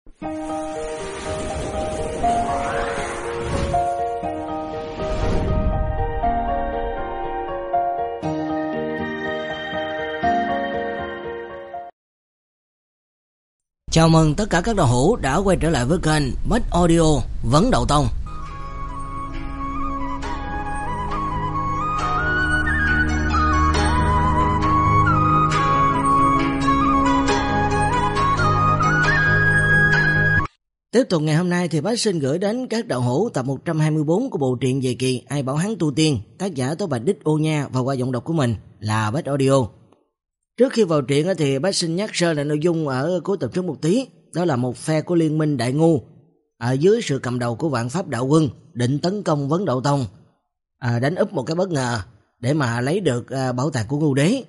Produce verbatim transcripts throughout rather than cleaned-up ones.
Chào mừng tất cả các đạo hữu đã quay trở lại với kênh Bách Audio Vấn Đậu Tông. Tiếp tục ngày hôm nay thì Bách xin gửi đến các đạo hữu tập một trăm hai mươi tư của bộ truyện Về Kỳ Ai Bảo Hắn Tu Tiên, tác giả Tố Bạch Đích Ô Nha và qua giọng đọc của mình là Bách Audio. Trước khi vào truyện thì Bách xin nhắc sơ lại nội dung ở cuối tập trước một tí. Đó là một phe của Liên Minh Đại Ngu ở dưới sự cầm đầu của Vạn Pháp Đạo Quân định tấn công Vấn Đậu Tông, à, đánh úp một cái bất ngờ để mà lấy được à, bảo tàng của Ngưu Đế.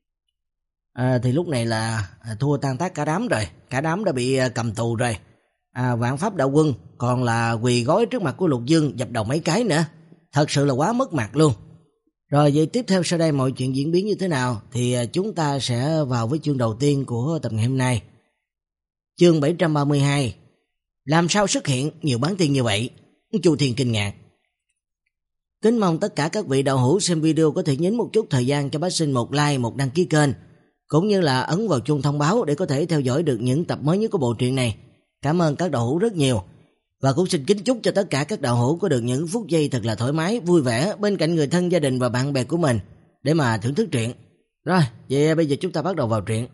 À, thì lúc này là à, thua tan tác cả đám rồi, cả đám đã bị à, cầm tù rồi. À, Vạn Pháp Đạo Quân còn là quỳ gối trước mặt của Lục Dương dập đầu mấy cái nữa, thật sự là quá mất mặt luôn. Rồi vậy tiếp theo sau đây mọi chuyện diễn biến như thế nào thì à, chúng ta sẽ vào với chương đầu tiên của tập ngày hôm nay. Chương bảy trăm ba mươi hai. Làm sao xuất hiện nhiều bán tiên như vậy? Chu Thiên kinh ngạc. Kính mong tất cả các vị đạo hữu xem video có thể nhấn một chút thời gian cho Bách Sinh một like, một đăng ký kênh, cũng như là ấn vào chuông thông báo để có thể theo dõi được những tập mới nhất của bộ truyện này. Cảm ơn các đạo hữu rất nhiều. Và cũng xin kính chúc cho tất cả các đạo hữu có được những phút giây thật là thoải mái, vui vẻ bên cạnh người thân, gia đình và bạn bè của mình để mà thưởng thức truyện. Rồi, vậy bây giờ chúng ta bắt đầu vào truyện.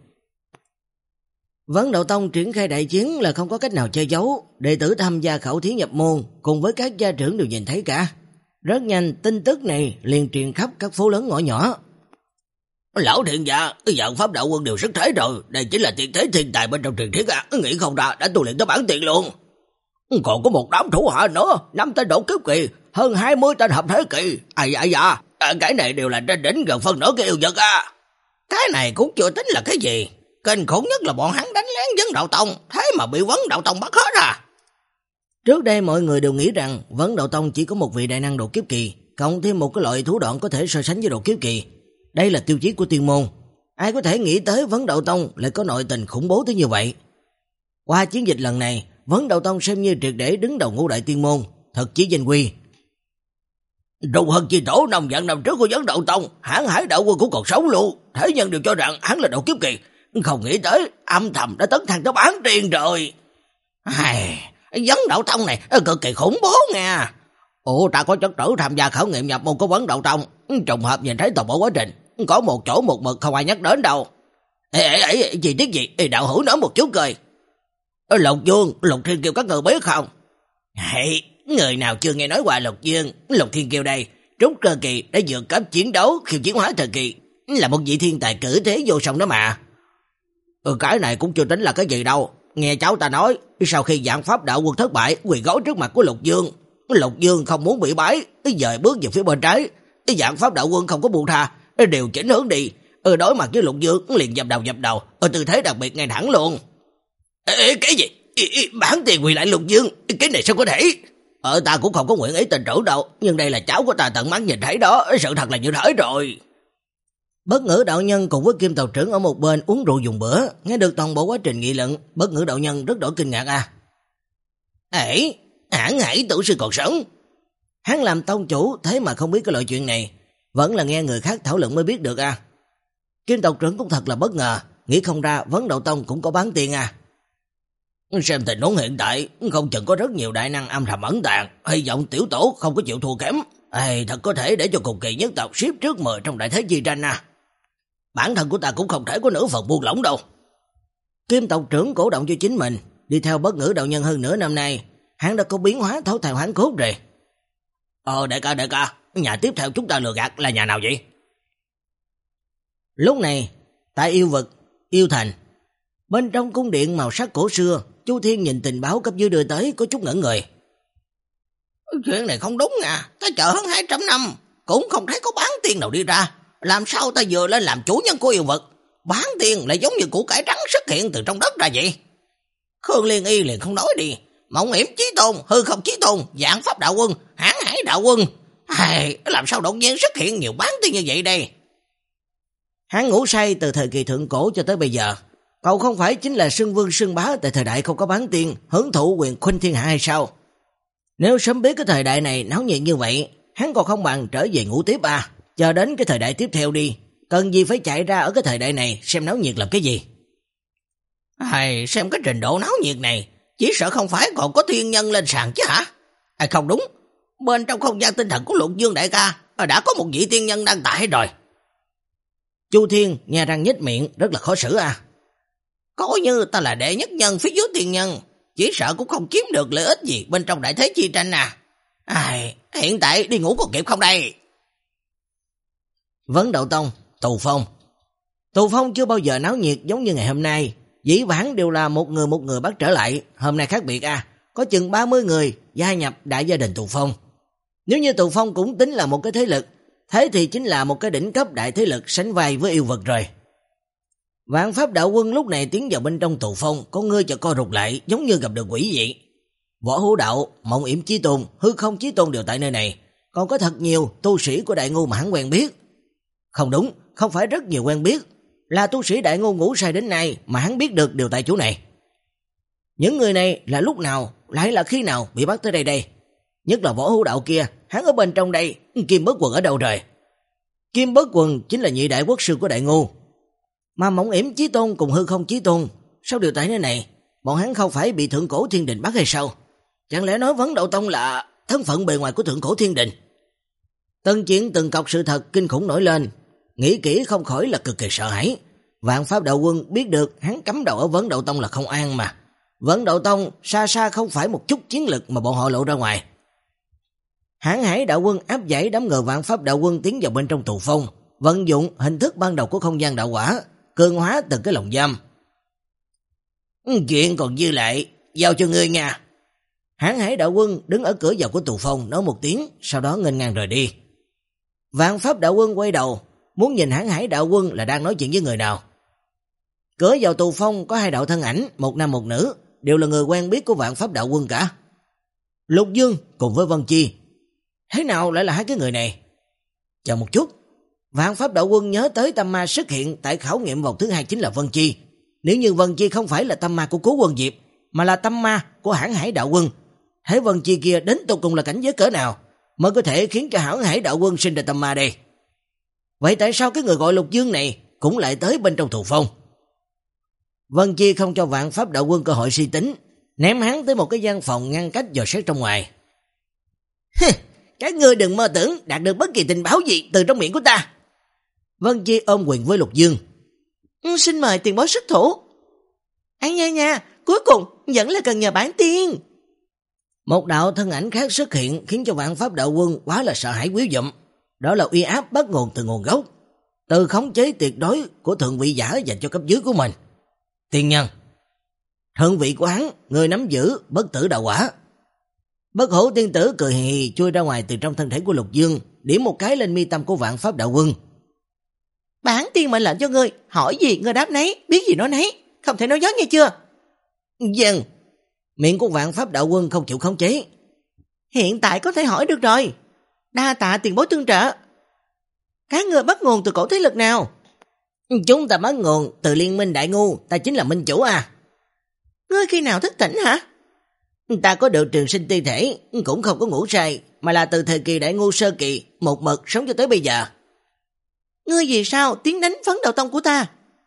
Vấn Đậu Tông triển khai đại chiến là không có cách nào che giấu, đệ tử tham gia khảo thí nhập môn cùng với các gia trưởng đều nhìn thấy cả. Rất nhanh tin tức này liền truyền khắp các phố lớn ngõ nhỏ. Lão thiện gia, Vạn Pháp Đạo Quân đều xuất thế rồi, đây chính là tuyệt thế thiên tài bên trong truyền thuyết à, nghĩ không ra đã tu luyện tới bản tiền luôn. Còn có một đám thủ hạ nữa, năm tên đột kiếp kỳ, hơn hai mươi tên hợp thế kỳ. Ai ai da, à, cái này đều là trên đỉnh gần phân nửa cái yêu vật à. Cái này cũng chưa tính là cái gì. Kinh khủng nhất là bọn hắn đánh lén Vấn Đậu Tông, thế mà bị Vấn Đậu Tông bắt hết à. Trước đây mọi người đều nghĩ rằng Vấn Đậu Tông chỉ có một vị đại năng đột kiếp kỳ, cộng thêm một cái loại thủ đoạn có thể so sánh với đột kiếp kỳ. Đây là tiêu chí của tiên môn. Ai có thể nghĩ tới Vấn Đậu Tông lại có nội tình khủng bố tới như vậy. Qua chiến dịch lần này, Vấn Đậu Tông xem như triệt để đứng đầu ngũ đại tiên môn, thật chí danh quy. Trùng hơn chi tổ năm vạn năm trước của Vấn Đậu Tông, Hãn Hải Đạo Quân cũng còn sống luôn, thế nhân đều cho rằng hắn là đột kiếp kỳ, không nghĩ tới âm thầm đã tấn thăng tới bán tiên rồi. Ai, Vấn Đậu Tông này cực kỳ khủng bố nha. Ủa, ta có chất tử tham gia khảo nghiệm nhập môn của Vấn Đậu Tông, trùng hợp nhìn thấy toàn bộ quá trình, có một chỗ một mực không ai nhắc đến đâu. Ê, ê, ê, gì tiếc gì, ê, đạo hữu nói một chút cười. Lục Dương, Lục Thiên Kiều các người biết không? Hey, người nào chưa nghe nói qua Lục Dương, Lục Thiên Kiều đây, trúc cơ kỳ đã vượt cấp chiến đấu khiêu chiến hóa thời kỳ, là một vị thiên tài cử thế vô song đó mà. Ừ, cái này cũng chưa tính là cái gì đâu. Nghe cháu ta nói, sau khi Vạn Pháp Đạo Quân thất bại, quỳ gối trước mặt của Lục Dương, Lục Dương không muốn bị bái, dời bước về phía bên trái. Vạn Pháp Đạo Quân không có buông tha, điều chỉnh hướng đi, đối mặt với Lục Dương liền dập đầu dập đầu, ở tư thế đặc biệt ngay thẳng luôn. Ê, cái gì? Bản tiền quỳ lại Lục Dương, cái này sao có thể? Ờ, ta cũng không có nguyện ý tình trưởng đâu, nhưng đây là cháu của ta tận mắt nhìn thấy đó, sự thật là như thế rồi. Bất Ngữ đạo nhân cùng với Kim tàu trưởng ở một bên uống rượu dùng bữa, nghe được toàn bộ quá trình nghị luận, Bất Ngữ đạo nhân rất đổi kinh ngạc à. Ê, Hãn Hải tử sư còn sống. Hắn làm tông chủ thế mà không biết cái loại chuyện này, vẫn là nghe người khác thảo luận mới biết được à. Kim tộc trưởng cũng thật là bất ngờ, nghĩ không ra Vấn Đậu Tông cũng có bán tiền à. Xem tình huống hiện tại, không chừng có rất nhiều đại năng âm thầm ẩn tàng, hy vọng tiểu tổ không có chịu thua kém. Ê, thật có thể để cho cùng kỳ nhất tộc xếp trước mười trong đại thế chi tranh à. Bản thân của ta cũng không thể có nửa phần buông lỏng đâu. Kim tộc trưởng cổ động cho chính mình, đi theo Bất Ngữ đạo nhân hơn nửa năm nay, hắn đã có biến hóa thấu thành hoán cốt rồi. Ờ, đại ca, đại ca, nhà tiếp theo chúng ta lừa gạt là nhà nào vậy? Lúc này, tại yêu vực, yêu thành, bên trong cung điện màu sắc cổ xưa, Chu Thiên nhìn tình báo cấp dưới đưa tới có chút ngẩn người. Chuyện này không đúng à, ta chờ hơn hai trăm năm, cũng không thấy có bán tiên nào đi ra. Làm sao ta vừa lên làm chủ nhân của yêu vực, bán tiên lại giống như củ cải trắng xuất hiện từ trong đất ra vậy? Khương Liên Y liền không nói đi, Mộng Hiểm Chí Tôn, Hư Không Chí Tôn, Vạn Pháp Đạo Quân, Hãn Hải Đạo Quân. Ai, làm sao đột nhiên xuất hiện nhiều bán tiên như vậy đây? Hắn ngủ say từ thời kỳ thượng cổ cho tới bây giờ, Cậu không phải chính là Sưng Vương Sưng Bá tại thời đại không có bán tiên, hưởng thụ quyền khuynh thiên hạ hay sao? Nếu sớm biết cái thời đại này náo nhiệt như vậy, hắn còn không bằng trở về ngủ tiếp à, chờ đến cái thời đại tiếp theo đi, cần gì phải chạy ra ở cái thời đại này xem náo nhiệt làm cái gì? Hay xem cái trình độ náo nhiệt này, chỉ sợ không phải còn có thiên nhân lên sàn chứ hả? À không đúng, bên trong không gian tinh thần của Lục Dương đại ca đã có một vị tiên nhân đang tại rồi. Chu Thiên nha răng nhếch miệng rất là khó xử à. Coi như ta là đệ nhất nhân phía dưới tiên nhân, chỉ sợ cũng không kiếm được lợi ích gì bên trong đại thế chi tranh à. Ai, hiện tại đi ngủ còn kịp không đây? Vấn Đậu Tông, Tù Phong. Tù Phong chưa bao giờ náo nhiệt giống như ngày hôm nay, dĩ vãng đều là một người một người bắt trở lại, hôm nay khác biệt à, có chừng ba mươi người gia nhập đại gia đình Tù Phong. Nếu như Tù Phong cũng tính là một cái thế lực, thế thì chính là một cái đỉnh cấp đại thế lực sánh vai với yêu vật rồi. Vạn Pháp Đạo Quân lúc này tiến vào bên trong Tù Phong, con ngươi cho co rụt lại giống như gặp được quỷ dị. Võ Hữu Đạo, Mộng Yểm Chí Tôn, Hư Không Chí Tôn đều tại nơi này, còn có thật nhiều tu sĩ của Đại Ngô mà hắn quen biết. Không đúng, không phải rất nhiều quen biết, là tu sĩ Đại Ngô ngủ say đến nay mà hắn biết được đều tại chỗ này. Những người này là lúc nào, lại là khi nào bị bắt tới đây đây? Nhất là Võ Hữu Đạo kia, hắn ở bên trong đây, Kim Bất Quần ở đâu rồi? Kim Bất Quần chính là nhị đại quốc sư của Đại Ngô. Mà Mộng Yểm Chí Tôn cùng Hư Không Chí Tôn, sao đều tại nơi này? Bọn hắn không phải bị Thượng Cổ Thiên Đình bắt hay sao? Chẳng lẽ nói Vấn Đậu Tông là thân phận bề ngoài của Thượng Cổ Thiên Đình? Từng chuyện từng cọc sự thật kinh khủng nổi lên, nghĩ kỹ không khỏi là cực kỳ sợ hãi. Vạn Pháp Đạo Quân biết được hắn cắm đầu ở Vấn Đậu Tông là không an mà. Vấn Đậu Tông xa xa không phải một chút chiến lực mà bọn họ lộ ra ngoài. Hãn Hải Đạo Quân áp giải đám người Vạn Pháp Đạo Quân tiến vào bên trong Tù Phong, vận dụng hình thức ban đầu của không gian đạo quả, cường hóa từng cái lồng giam. Chuyện còn dư lại, giao cho ngươi nha. Hãn Hải Đạo Quân đứng ở cửa vào của Tù Phong nói một tiếng, sau đó nghênh ngang rời đi. Vạn Pháp Đạo Quân quay đầu, muốn nhìn Hãn Hải Đạo Quân là đang nói chuyện với người nào. Cửa vào Tù Phong có hai đạo thân ảnh, một nam một nữ, đều là người quen biết của Vạn Pháp Đạo Quân cả. Lục Dương cùng với Vân Chi. Thế nào lại là hai cái người này? Chờ một chút, Vạn Pháp Đạo Quân nhớ tới tâm ma xuất hiện tại khảo nghiệm vòng thứ hai chính là Vân Chi. Nếu như Vân Chi không phải là tâm ma của Cố Quân Diệp, mà là tâm ma của Hãn Hải Đạo Quân, thế Vân Chi kia đến tột cùng là cảnh giới cỡ nào mới có thể khiến cho Hãn Hải Đạo Quân sinh ra tâm ma đây? Vậy tại sao cái người gọi Lục Dương này cũng lại tới bên trong Tù Phong? Vân Chi không cho Vạn Pháp Đạo Quân cơ hội suy tính, ném hắn tới một cái gian phòng ngăn cách dò xét trong ngoài. Các ngươi đừng mơ tưởng đạt được bất kỳ tình báo gì từ trong miệng của ta. Vân Chi ôm quyền với Lục Dương. Ừ, xin mời tiền bối xuất thủ. Anh nha nha, cuối cùng vẫn là cần nhờ bản tiên. Một đạo thân ảnh khác xuất hiện khiến cho Vạn Pháp Đạo Quân quá là sợ hãi quý dụm. Đó là uy áp bắt nguồn từ nguồn gốc, từ khống chế tuyệt đối của thượng vị giả dành cho cấp dưới của mình. Tiên nhân, thượng vị của hắn, người nắm giữ bất tử đạo quả. Bất Hổ tiên tử cười hì hì chui ra ngoài từ trong thân thể của Lục Dương, điểm một cái lên mi tâm của Vạn Pháp Đạo Quân. Bản tiên mệnh lệnh cho ngươi, hỏi gì ngươi đáp nấy, biết gì nói nấy, không thể nói dối nghe chưa? Vâng. Miệng của Vạn Pháp Đạo Quân không chịu khống chế. Hiện tại có thể hỏi được rồi. Đa tạ tiền bối tương trợ. Các ngươi bắt nguồn từ cổ thế lực nào? Chúng ta bắt nguồn từ Liên Minh Đại Ngô, ta chính là minh chủ à. Ngươi khi nào thức tỉnh hả? Ta có được trường sinh ti thể, cũng không có ngủ say, mà là từ thời kỳ Đại Ngô sơ kỳ, một mực sống cho tới bây giờ. Ngươi vì sao tiến đánh Vấn Đậu Tông của ta?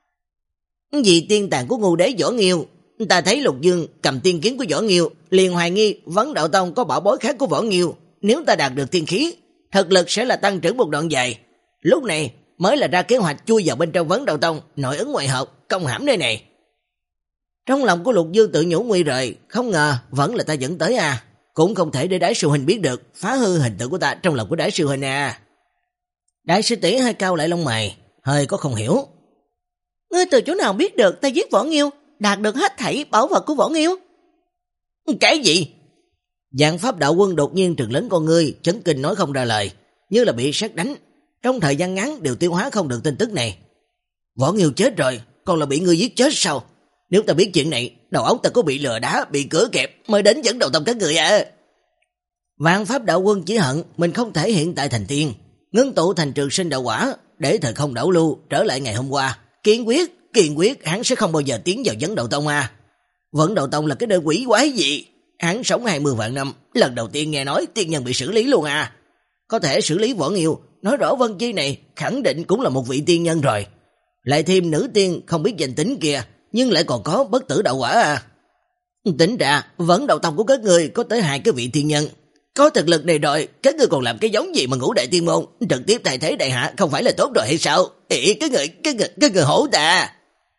Vì tiên tàn của Ngô Đế Võ Nghiêu, ta thấy Lục Dương cầm tiên kiếm của Võ Nghiêu, liền hoài nghi Vấn Đậu Tông có bảo bối khác của Võ Nghiêu. Nếu ta đạt được tiên khí, thực lực sẽ là tăng trưởng một đoạn dài. Lúc này mới là ra kế hoạch chui vào bên trong Vấn Đậu Tông, nội ứng ngoại hợp, công hãm nơi này. Trong lòng của Lục Dương tự nhủ nguy rồi, không ngờ vẫn là ta dẫn tới à. Cũng không thể để Đại sư huynh biết được, phá hư hình tượng của ta trong lòng của Đại sư huynh à. Đại sư tỷ hơi cao lại lông mày, hơi có không hiểu. Ngươi từ chỗ nào biết được ta giết Võ Nghiêu, đạt được hết thảy bảo vật của Võ Nghiêu? Cái gì? Vạn Pháp Đạo Quân đột nhiên trừng lớn con ngươi, chấn kinh nói không ra lời, như là bị sét đánh. Trong thời gian ngắn đều tiêu hóa không được tin tức này. Võ Nghiêu chết rồi, còn là bị ngươi giết chết sao? Nếu ta biết chuyện này, đầu óc ta có bị lừa đá, bị cửa kẹp mới đến dẫn đầu tông các người à. Vạn Pháp Đạo Quân chỉ hận mình không thể hiện tại thành tiên, ngưng tụ thành trường sinh đạo quả, để thời không đảo lưu trở lại ngày hôm qua, kiên quyết kiên quyết hắn sẽ không bao giờ tiến vào Vấn Đạo Tông à. Vấn Đạo Tông là cái nơi quỷ quái gì? Hắn sống hai mươi vạn năm, lần đầu tiên nghe nói tiên nhân bị xử lý luôn à. Có thể xử lý Võ Nghiêu, nói rõ Vân Chi này khẳng định cũng là một vị tiên nhân rồi. Lại thêm nữ tiên không biết danh tính kia, nhưng lại còn có bất tử đạo quả à. Tính ra, Vấn Đạo Tông của các người có tới hai cái vị tiên nhân. Có thực lực này rồi, các người còn làm cái giống gì mà ngũ đại tiên môn, trực tiếp thay thế đại hạ không phải là tốt rồi hay sao? Ý, cái người, cái người, cái người hổ ta.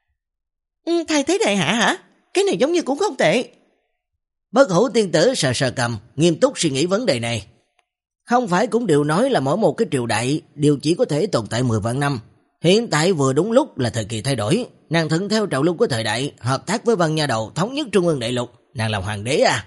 Ừ, thay thế đại hạ hả? Cái này giống như cũng không tệ. Bất Hủ tiên tử sờ sờ cầm, nghiêm túc suy nghĩ vấn đề này. Không phải cũng đều nói là mỗi một cái triều đại đều chỉ có thể tồn tại mười vạn năm. Hiện tại vừa đúng lúc là thời kỳ thay đổi, nàng thuận theo trào lưu của thời đại, hợp tác với Văn Nha Đầu thống nhất Trung ương đại lục, nàng làm hoàng đế à.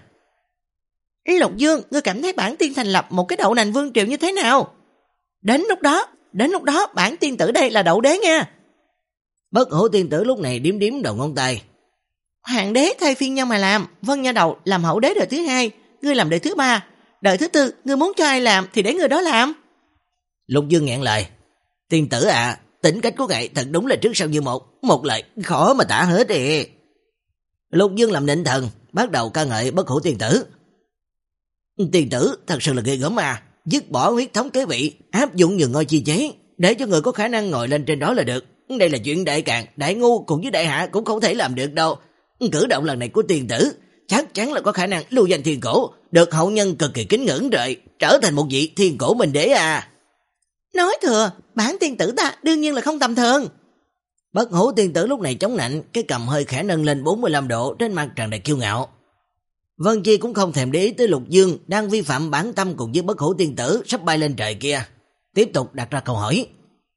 Lục Dương, ngươi cảm thấy bản tiên thành lập một cái đậu nành vương triều như thế nào? Đến lúc đó, đến lúc đó bản tiên tử đây là đậu đế nha. Bất Hủ tiên tử lúc này điếm điếm đầu ngón tay. Hoàng đế thay phiên nhau mà làm, Vân Nha Đầu làm hậu đế đời thứ hai, ngươi làm đời thứ ba, đời thứ tư, ngươi muốn cho ai làm thì để người đó làm. Lục Dương nghẹn lời. Tiên tử à, tính cách của ngài thật đúng là trước sau như một, một lời khó mà tả hết đi. Lục Dương làm nịnh thần, bắt đầu ca ngợi Bất Hủ tiên tử. Tiên tử thật sự là ghê gớm à, dứt bỏ huyết thống kế vị, áp dụng nhường ngôi chi chế, để cho người có khả năng ngồi lên trên đó là được. Đây là chuyện đại càn, đại ngu cùng với đại hạ cũng không thể làm được đâu. Cử động lần này của tiên tử chắc chắn là có khả năng lưu danh thiên cổ, được hậu nhân cực kỳ kính ngưỡng rồi, trở thành một vị thiên cổ minh đế à. Nói thừa, bản tiên tử ta đương nhiên là không tầm thường. Bất Hủ tiên tử lúc này chống nạnh, cái cầm hơi khẽ nâng lên bốn mươi lăm độ, trên mặt tràn đầy kiêu ngạo. Vân Chi cũng không thèm để ý tới Lục Dương đang vi phạm bản tâm cùng với Bất Hủ tiên tử sắp bay lên trời kia, tiếp tục đặt ra câu hỏi.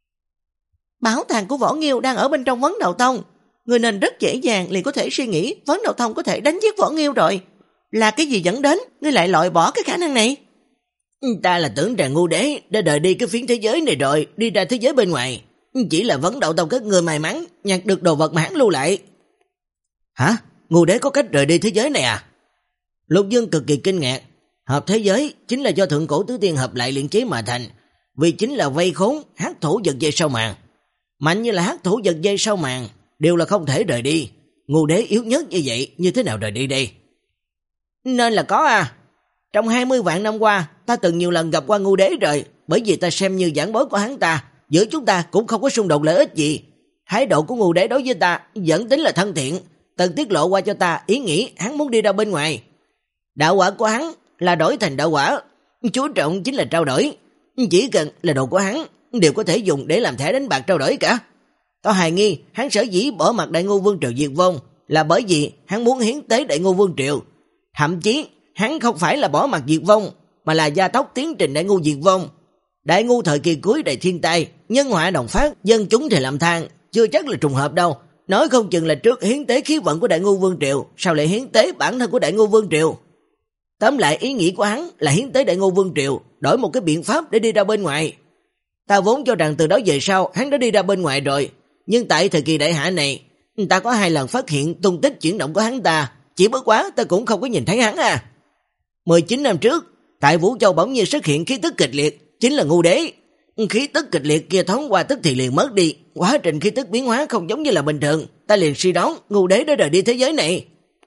Bảo tàng của Võ Nghiêu đang ở bên trong Vấn Đạo Tông, người nên rất dễ dàng liền có thể suy nghĩ Vấn Đạo Tông có thể đánh giết Võ Nghiêu rồi. Là cái gì dẫn đến ngươi lại loại bỏ cái khả năng này? Ta là tưởng rằng ngu đế đã đợi đi cái phiến thế giới này rồi, đi ra thế giới bên ngoài. Chỉ là Vấn Đạo Tông các người may mắn nhặt được đồ vật mà hắn lưu lại. Hả? Ngu đế có cách rời đi thế giới này à? Lục Dương cực kỳ kinh ngạc. Hợp thế giới chính là do thượng cổ tứ tiên hợp lại luyện chế mà thành, vì chính là vây khốn hắc thủ giật dây sau màn. Mạnh như là hắc thủ giật dây sau màn đều là không thể rời đi. Ngu đế yếu nhất như vậy, như thế nào rời đi đây? Nên là có à. Trong hai mươi vạn năm qua, ta từng nhiều lần gặp qua ngu đế rồi, bởi vì ta xem như giảng bối của hắn ta, giữa chúng ta cũng không có xung đột lợi ích gì. Thái độ của ngu đế đối với ta vẫn tính là thân thiện, từng tiết lộ qua cho ta ý nghĩ hắn muốn đi ra bên ngoài. Đạo quả của hắn là đổi thành đạo quả, chú trọng chính là trao đổi, chỉ cần là đồ của hắn đều có thể dùng để làm thẻ đánh bạc trao đổi cả. Ta hoài nghi hắn sở dĩ bỏ mặt Đại Ngô Vương Triều diệt vong là bởi vì hắn muốn hiến tế Đại Ngô Vương Triều. Thậm chí hắn không phải là bỏ mặt diệt vong, mà là gia tốc tiến trình Đại Ngô diệt vong. Đại Ngô thời kỳ cuối đầy thiên tai, nhân họa đồng phát, dân chúng thì làm than, chưa chắc là trùng hợp đâu. Nói không chừng là trước hiến tế khí vận của Đại Ngô Vương Triều, sau lại hiến tế bản thân của Đại Ngô Vương Triều. Tóm lại ý nghĩ của hắn là hiến tế Đại Ngô Vương Triều, đổi một cái biện pháp để đi ra bên ngoài. Ta vốn cho rằng từ đó về sau hắn đã đi ra bên ngoài rồi, nhưng tại thời kỳ đại hạ này, ta có hai lần phát hiện tung tích chuyển động của hắn ta, chỉ bất quá ta cũng không có nhìn thấy hắn à. mười chín năm trước, tại Vũ Châu bỗng nhiên xuất hiện khí tức kịch liệt, chính là ngu đế. Khí tức kịch liệt kia thoáng qua tức thì liền mất đi, quá trình khí tức biến hóa không giống như là bình thường, ta liền suy đoán ngu đế đã rời đi thế giới này.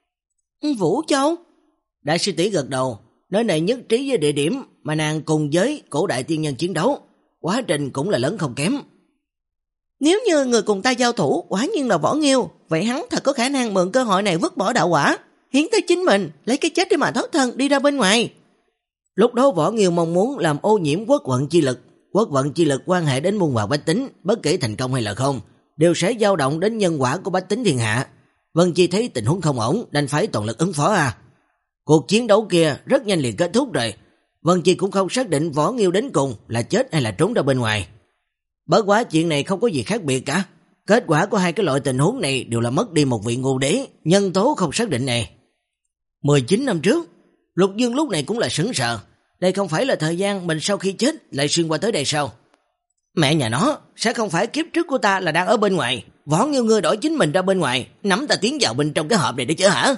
Vũ Châu? Đại sư tỷ gật đầu, nơi này nhất trí với địa điểm mà nàng cùng với cổ đại tiên nhân chiến đấu, quá trình cũng là lớn không kém. Nếu như người cùng ta giao thủ quả nhiên là Võ Nghiêu, vậy hắn thật có khả năng mượn cơ hội này vứt bỏ đạo quả, hiến tới chính mình, lấy cái chết để mà thoát thân đi ra bên ngoài. Lúc đó Võ Nghiêu mong muốn làm ô nhiễm quốc vận chi lực, quốc vận chi lực quan hệ đến muôn vàn bách tính, bất kể thành công hay là không, đều sẽ dao động đến nhân quả của bách tính thiên hạ. Vân Chi thấy tình huống không ổn, đành phải toàn lực ứng phó à. Cuộc chiến đấu kia rất nhanh liền kết thúc rồi. Vân Chi cũng không xác định Võ Nghiêu đến cùng là chết hay là trốn ra bên ngoài. Bất quá chuyện này không có gì khác biệt cả. Kết quả của hai cái loại tình huống này đều là mất đi một vị ngu đế, nhân tố không xác định này. mười chín năm trước, Lục Dương lúc này cũng là sững sờ. Đây không phải là thời gian mình sau khi chết lại xuyên qua tới đây sao? Mẹ nhà nó, sẽ không phải kiếp trước của ta là đang ở bên ngoài, Võ Nghiêu ngươi đổi chính mình ra bên ngoài, nắm ta tiến vào bên trong cái hộp này để chứ hả?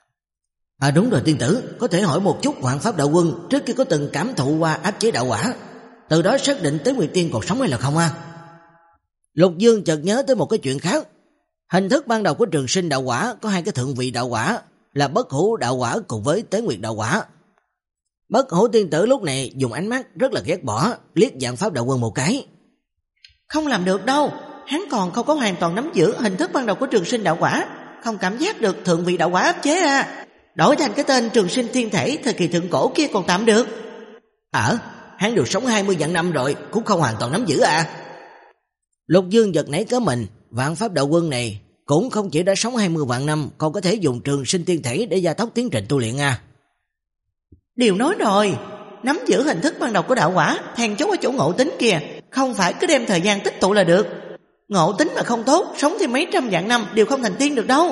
À đúng rồi tiên tử, có thể hỏi một chút Hoàng Pháp Đạo Quân trước khi có từng cảm thụ qua áp chế đạo quả, từ đó xác định Tế Nguyệt Tiên còn sống hay là không à? Lục Dương chợt nhớ tới một cái chuyện khác. Hình thức ban đầu của Trường Sinh đạo quả có hai cái thượng vị đạo quả, là Bất Hủ đạo quả cùng với Tế Nguyệt đạo quả. Bất Hủ tiên tử lúc này dùng ánh mắt rất là ghét bỏ, liếc Vạn Pháp đạo quân một cái. Không làm được đâu, hắn còn không có hoàn toàn nắm giữ hình thức ban đầu của Trường Sinh đạo quả, không cảm giác được thượng vị đạo quả áp chế à. Đổi thành cái tên Trường Sinh thiên thể thời kỳ thượng cổ kia còn tạm được. Ờ, hắn đều sống hai mươi vạn năm rồi, cũng không hoàn toàn nắm giữ à. Lục Dương giật nảy cớ mình, Vạn Pháp đạo quân này cũng không chỉ đã sống hai mươi vạn năm, còn có thể dùng Trường Sinh thiên thể để gia tốc tiến trình tu luyện à. Điều nói rồi, nắm giữ hình thức ban đầu của đạo quả, then chốt ở chỗ ngộ tính kìa, không phải cứ đem thời gian tích tụ là được. Ngộ tính mà không tốt, sống thêm mấy trăm vạn năm đều không thành tiên được đâu.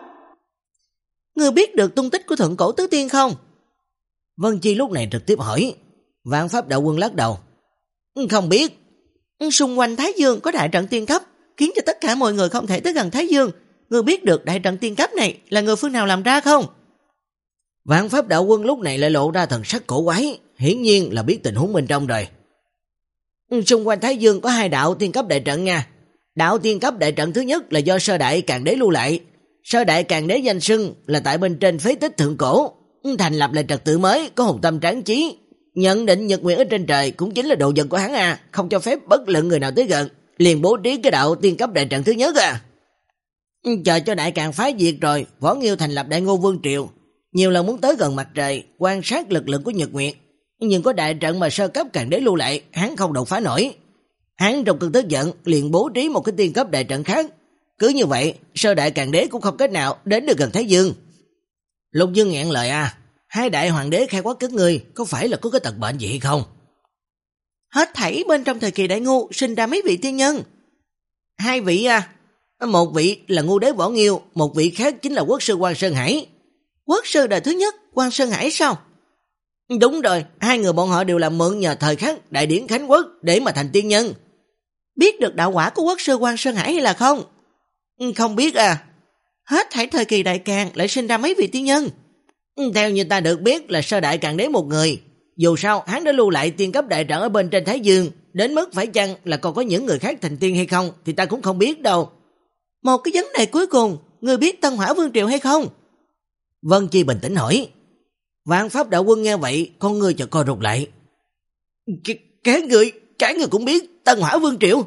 Ngươi biết được tung tích của thượng cổ tứ tiên không? Vân Chi lúc này trực tiếp hỏi. Vạn Pháp đạo quân lắc đầu. Không biết. Xung quanh Thái Dương có đại trận tiên cấp, khiến cho tất cả mọi người không thể tới gần Thái Dương. Ngươi biết được đại trận tiên cấp này là người phương nào làm ra không? Vạn Pháp đạo quân lúc này lại lộ ra thần sắc cổ quái, hiển nhiên là biết tình huống bên trong rồi. Xung quanh Thái Dương có hai đạo tiên cấp đại trận nha. Đạo tiên cấp đại trận thứ nhất là do Sơ Đại Càng Đế lưu lại. Sơ Đại Càng Đế danh xưng là tại bên trên phế tích thượng cổ, thành lập lại trật tự mới, có hùng tâm tráng chí. Nhận định nhật nguyệt ở trên trời cũng chính là đồ vật của hắn à, không cho phép bất luận người nào tới gần, liền bố trí cái đạo tiên cấp đại trận thứ nhất à. Chờ cho Đại Càng phá diệt rồi, Võ Nghiêu thành lập Đại Ngô Vương Triều, nhiều lần muốn tới gần mặt trời, quan sát lực lượng của nhật nguyệt, nhưng có đại trận mà sơ cấp Càng Đế lưu lại, hắn không đột phá nổi. Hắn trong cơn tức giận liền bố trí một cái tiên cấp đại trận khác. Cứ như vậy, Sơ Đại Càng Đế cũng không cách nào đến được gần Thái Dương. Lục Dương nghẹn lời à, hai đại hoàng đế khai quát các ngươi có phải là có cái tật bệnh gì hay không? Hết thảy bên trong thời kỳ Đại Ngô sinh ra mấy vị tiên nhân. Hai vị à, một vị là Ngô Đế Võ Nghiêu, một vị khác chính là quốc sư Quan Sơn Hải. Quốc sư đời thứ nhất, Quan Sơn Hải sao? Đúng rồi, hai người bọn họ đều là mượn nhờ thời khắc đại điển Khánh Quốc để mà thành tiên nhân. Biết được đạo quả của quốc sư Quan Sơn Hải hay là không? Không biết à. Hết thảy thời kỳ Đại Càng lại sinh ra mấy vị tiên nhân. Theo như ta được biết là Sơ Đại Càng Đế một người. Dù sao hắn đã lưu lại tiên cấp đại trận ở bên trên Thái Dương, đến mức phải chăng là còn có những người khác thành tiên hay không thì ta cũng không biết đâu. Một cái vấn đề cuối cùng, ngươi biết Tân Hỏa Vương Triều hay không? Vân Chi bình tĩnh hỏi. Vạn Pháp đạo quân nghe vậy, con ngươi chợt co rụt lại. Cái người, cái người cũng biết Tân Hỏa Vương Triều?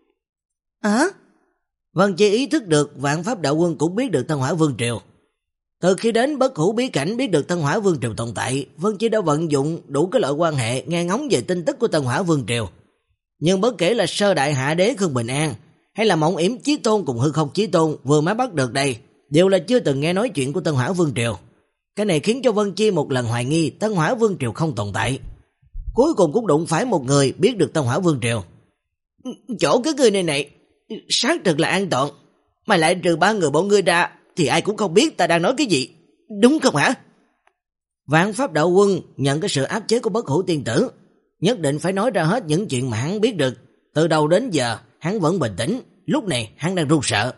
À? Vân Chi ý thức được Vạn Pháp đạo quân cũng biết được Tân Hỏa Vương Triều. Từ khi đến Bất Hủ bí cảnh biết được Tân Hỏa Vương Triều tồn tại, Vân Chi đã vận dụng đủ cái loại quan hệ nghe ngóng về tin tức của Tân Hỏa Vương Triều. Nhưng bất kể là Sơ Đại Hạ Đế Khương Bình An hay là Mộng Yểm Chí Tôn cùng Hư Không Chí Tôn vừa mới bắt được đây, đều là chưa từng nghe nói chuyện của Tân Hỏa Vương Triều. Cái này khiến cho Vân Chi một lần hoài nghi Tân Hỏa Vương Triều không tồn tại. Cuối cùng cũng đụng phải một người biết được Tân Hỏa Vương Triều. Chỗ cái người này này xác thực là an toàn, mà lại trừ ba người bọn ngươi ra thì ai cũng không biết ta đang nói cái gì, đúng không hả? Vạn Pháp đạo quân nhận cái sự áp chế của Bất Hủ tiên tử, nhất định phải nói ra hết những chuyện mà hắn biết được. Từ đầu đến giờ hắn vẫn bình tĩnh, lúc này hắn đang run sợ.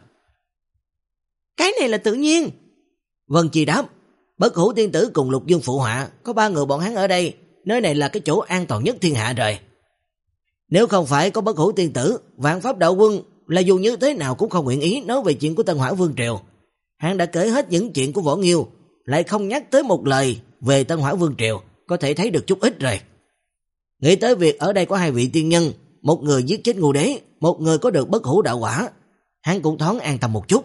Cái này là tự nhiên. Vân Chi đáp. Bất Hủ tiên tử cùng Lục Dương phụ họa, có ba người bọn hắn ở đây, nơi này là cái chỗ an toàn nhất thiên hạ rồi. Nếu không phải có Bất Hủ tiên tử, Vạn Pháp đạo quân là dù như thế nào cũng không nguyện ý nói về chuyện của Tân Hỏa Vương Triều. Hắn đã kể hết những chuyện của Võ Nghiêu, lại không nhắc tới một lời về Tân Hỏa Vương Triều, có thể thấy được chút ít rồi. Nghĩ tới việc ở đây có hai vị tiên nhân, một người giết chết Ngô Đế, một người có được Bất Hủ đạo quả, hắn cũng thoáng an tâm một chút.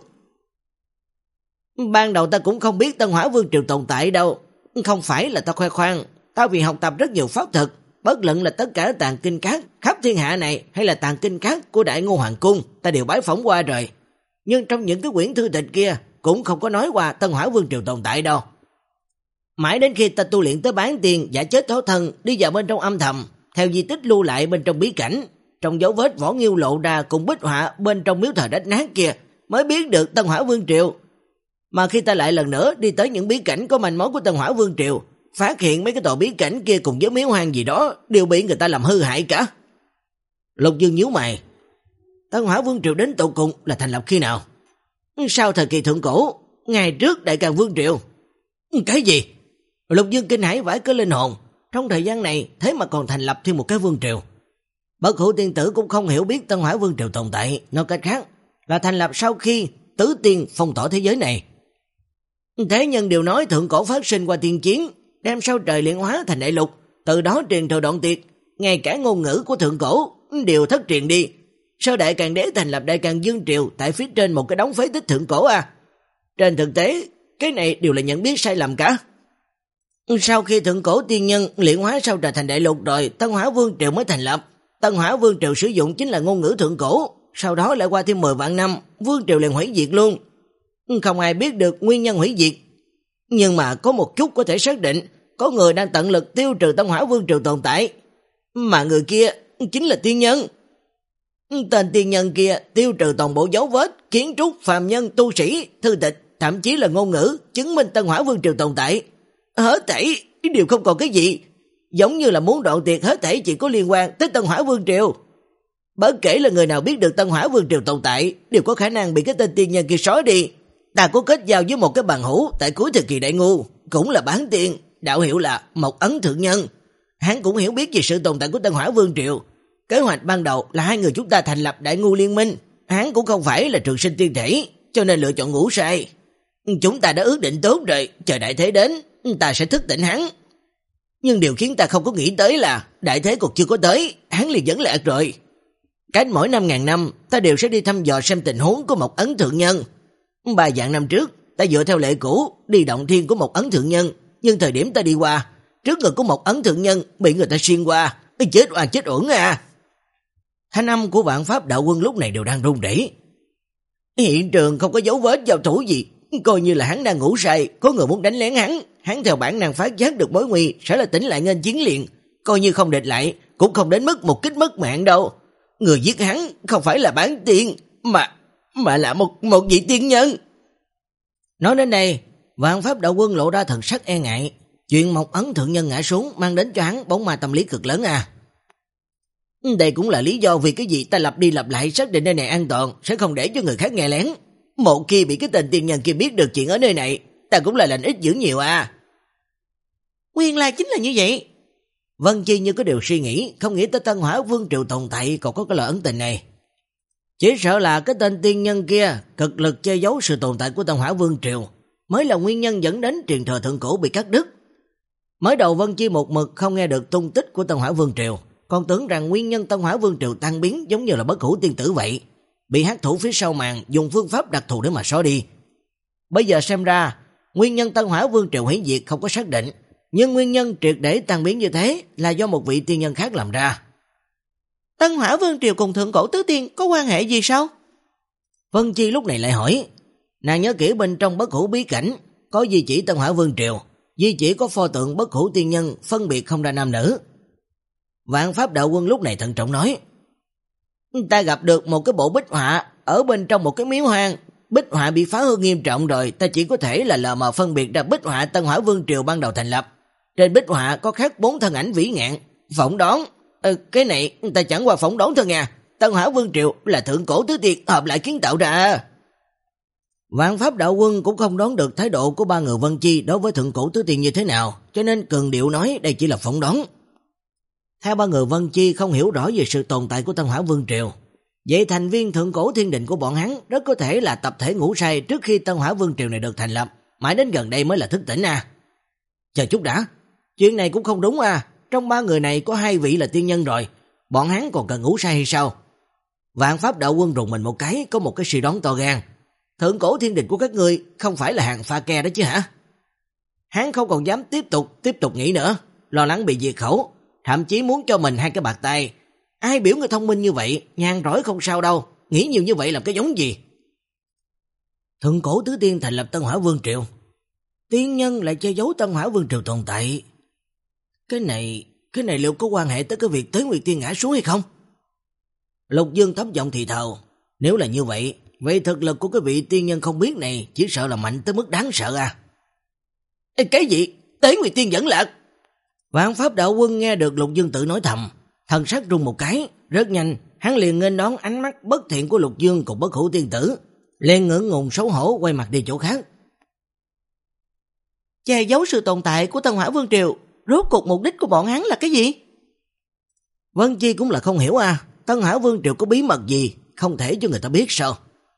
Ban đầu ta cũng không biết Tân Hỏa Vương Triều tồn tại đâu, không phải là ta khoe khoang, ta vì học tập rất nhiều pháp thuật, bất luận là tất cả tàng kinh các khắp thiên hạ này hay là tàng kinh các của Đại Ngô Hoàng Cung, ta đều bái phỏng qua rồi. Nhưng trong những cái quyển thư tịch kia cũng không có nói qua Tân Hỏa Vương Triều tồn tại đâu. Mãi đến khi ta tu luyện tới bán tiền, giả chết thổ thân, đi vào bên trong âm thầm, theo di tích lưu lại bên trong bí cảnh, trong dấu vết Võ Nghiêu lộ ra cùng bích họa bên trong miếu thờ rách nát kia, mới biết được Tân Hỏa Vương Triều. Mà khi ta lại lần nữa đi tới những bí cảnh có manh mối của Tân Hỏa Vương Triều, phát hiện mấy cái tòa bí cảnh kia cùng với miếu hoang gì đó đều bị người ta làm hư hại cả. Lục Dương nhíu mày. Tân Hỏa Vương Triều đến tột cùng là thành lập khi nào? Sau thời kỳ thượng cổ, ngày trước Đại Càng Vương Triều. Cái gì? Lục Dương kinh hãi vãi cái linh hồn. Trong thời gian này thế mà còn thành lập thêm một cái vương triều. Bất Hủ tiên tử cũng không hiểu biết Tân Hỏa Vương Triều tồn tại, nói cách khác là thành lập sau khi tứ tiên phong tỏa thế giới này. Thế nhân đều nói thượng cổ phát sinh qua tiên chiến, đem sao trời luyện hóa thành đại lục, từ đó truyền thừa đoạn tuyệt, ngay cả ngôn ngữ của thượng cổ đều thất truyền đi. Sao Đại Càng Đế thành lập Đại Càng Dương Triều tại phía trên một cái đống phế tích thượng cổ à? Trên thực tế, cái này đều là nhận biết sai lầm cả. Sau khi thượng cổ tiên nhân luyện hóa sao trời thành đại lục rồi, Tân Hỏa Vương Triều mới thành lập. Tân Hỏa Vương Triều sử dụng chính là ngôn ngữ thượng cổ, sau đó lại qua thêm mười vạn năm, Vương Triều liền hủy diệt luôn. Không ai biết được nguyên nhân hủy diệt. Nhưng mà có một chút có thể xác định, có người đang tận lực tiêu trừ Tân Hỏa Vương Triều tồn tại. Mà người kia chính là tiên nhân. Tên tiên nhân kia tiêu trừ toàn bộ dấu vết, kiến trúc, phàm nhân, tu sĩ, thư tịch, thậm chí là ngôn ngữ, chứng minh Tân Hỏa Vương Triều tồn tại. Hết thảy đều không còn cái gì, giống như là muốn đoạn tuyệt hết thảy chỉ có liên quan tới Tân Hỏa Vương Triều. Bất kể là người nào biết được Tân Hỏa Vương Triều tồn tại, đều có khả năng bị cái tên tiên nhân kia xóa đi. Ta có kết giao với một cái bằng hữu tại cuối thời kỳ Đại Ngu, cũng là bán tiên, đạo hiệu là Mộc Ấn Thượng Nhân. Hắn cũng hiểu biết về sự tồn tại của Tân Hỏa Vương Triều. Kế hoạch ban đầu là hai người chúng ta thành lập Đại Ngu Liên Minh. Hắn cũng không phải là trường sinh tiên thể, cho nên lựa chọn ngủ sai. Chúng ta đã ước định tốt rồi, chờ đại thế đến, ta sẽ thức tỉnh hắn. Nhưng điều khiến ta không có nghĩ tới là đại thế còn chưa có tới, hắn liền dẫn lạc rồi. Cách mỗi năm ngàn năm, ta đều sẽ đi thăm dò xem tình huống của Mộc Ấn Thượng Nhân. Ba vạn năm trước, ta dựa theo lệ cũ đi động thiên của Mộc Ấn Thượng Nhân, nhưng thời điểm ta đi qua, trước người của Mộc Ấn Thượng Nhân bị người ta xuyên qua, chết oan chết uổng à. Thanh âm của Vạn Pháp Đạo Quân lúc này đều đang run rẩy. Hiện trường không có dấu vết giao thủ gì, coi như là hắn đang ngủ say, có người muốn đánh lén hắn, hắn theo bản năng phát giác được mối nguy sẽ là tỉnh lại nghênh chiến liền, coi như không địch lại cũng không đến mức một kích mất mạng đâu. Người giết hắn không phải là bán tiên, mà mà là một một vị tiên nhân. Nói đến đây, Vạn Pháp Đạo Quân lộ ra thần sắc e ngại. Chuyện Mộc Ấn Thượng Nhân ngã xuống mang đến cho hắn bóng ma tâm lý cực lớn à. Đây cũng là lý do vì cái gì ta lặp đi lặp lại xác định nơi này an toàn, sẽ không để cho người khác nghe lén. Một khi bị cái tên tiên nhân kia biết được chuyện ở nơi này, ta cũng là lành ít dữ nhiều à. Nguyên lai chính là như vậy. Vân Chi như có điều suy nghĩ, không nghĩ tới Tân Hỏa Vương Triều tồn tại còn có cái lời ấn tình này. Chỉ sợ là cái tên tiên nhân kia cực lực che giấu sự tồn tại của Tân Hỏa Vương Triều, mới là nguyên nhân dẫn đến truyền thừa thượng cổ bị cắt đứt. Mới đầu Vân Chi một mực không nghe được tung tích của Tân Hỏa Vương Triều, còn tưởng rằng nguyên nhân Tân Hỏa Vương Triều tan biến giống như là bất hủ tiên tử vậy, bị hắc thủ phía sau màn dùng phương pháp đặc thù để mà xóa đi. Bây giờ xem ra, nguyên nhân Tân Hỏa Vương Triều hủy diệt không có xác định, nhưng nguyên nhân triệt để tan biến như thế là do một vị tiên nhân khác làm ra. Tân Hỏa Vương Triều cùng thượng cổ tứ tiên có quan hệ gì sao? Vân Chi lúc này lại hỏi. Nàng nhớ kỹ bên trong bất hủ bí cảnh có di chỉ Tân Hỏa Vương Triều, di chỉ có pho tượng bất hủ tiên nhân phân biệt không ra nam nữ. Vạn Pháp Đạo Quân lúc này thận trọng nói. Ta gặp được một cái bộ bích họa ở bên trong một cái miếu hoang. Bích họa bị phá hư nghiêm trọng rồi, ta chỉ có thể là lờ mờ phân biệt ra bích họa Tân Hỏa Vương Triều ban đầu thành lập. Trên bích họa có khắc bốn thân ảnh vĩ ngạn, phỏng đoán. Ừ, cái này ta chẳng qua phỏng đoán thôi nha. Tân Hỏa Vương Triều là thượng cổ tứ tiên hợp lại kiến tạo ra. Vạn Pháp Đạo Quân cũng không đoán được thái độ của ba người Vân Chi đối với thượng cổ tứ tiên như thế nào, cho nên cường điệu nói đây chỉ là phỏng đoán. Theo ba người Vân Chi không hiểu rõ về sự tồn tại của Tân Hỏa Vương Triều, vậy thành viên thượng cổ thiên định của bọn hắn rất có thể là tập thể ngủ say trước khi Tân Hỏa Vương Triều này được thành lập, mãi đến gần đây mới là thức tỉnh à. Chờ chút đã, chuyện này cũng không đúng à, trong ba người này có hai vị là tiên nhân rồi, bọn hắn còn cần ngủ say hay sao? Vạn Pháp Đạo Quân rùng mình một cái, có một cái suy đoán to gan. Thượng cổ thiên định của các ngươi không phải là hàng pha ke đó chứ hả? Hắn không còn dám tiếp tục tiếp tục nghĩ nữa, lo lắng bị diệt khẩu, thậm chí muốn cho mình hai cái bạc tay. Ai biểu người thông minh như vậy, nhàn rỗi không sao đâu, nghĩ nhiều như vậy làm cái giống gì? Thượng cổ tứ tiên thành lập Tân Hỏa Vương Triều, tiên nhân lại che giấu Tân Hỏa Vương Triều tồn tại. Cái này, cái này liệu có quan hệ tới cái việc Tế Nguyệt Tiên ngã xuống hay không? Lục Dương thấp giọng thì thào, nếu là như vậy, vậy thực lực của cái vị tiên nhân không biết này chỉ sợ là mạnh tới mức đáng sợ à. Ê, cái gì? Tế Nguyệt Tiên dẫn lạc? Vạn Pháp Đạo Quân nghe được Lục Dương tự nói thầm, thần sắc rung một cái, rất nhanh, hắn liền nghênh đón ánh mắt bất thiện của Lục Dương cùng bất hủ tiên tử, liền ngưỡng ngùng xấu hổ quay mặt đi chỗ khác. Che giấu sự tồn tại của Tân Hỏa Vương Triều, rốt cuộc mục đích của bọn hắn là cái gì? Vân Chi cũng là không hiểu à, Tân Hỏa Vương Triều có bí mật gì, không thể cho người ta biết sao?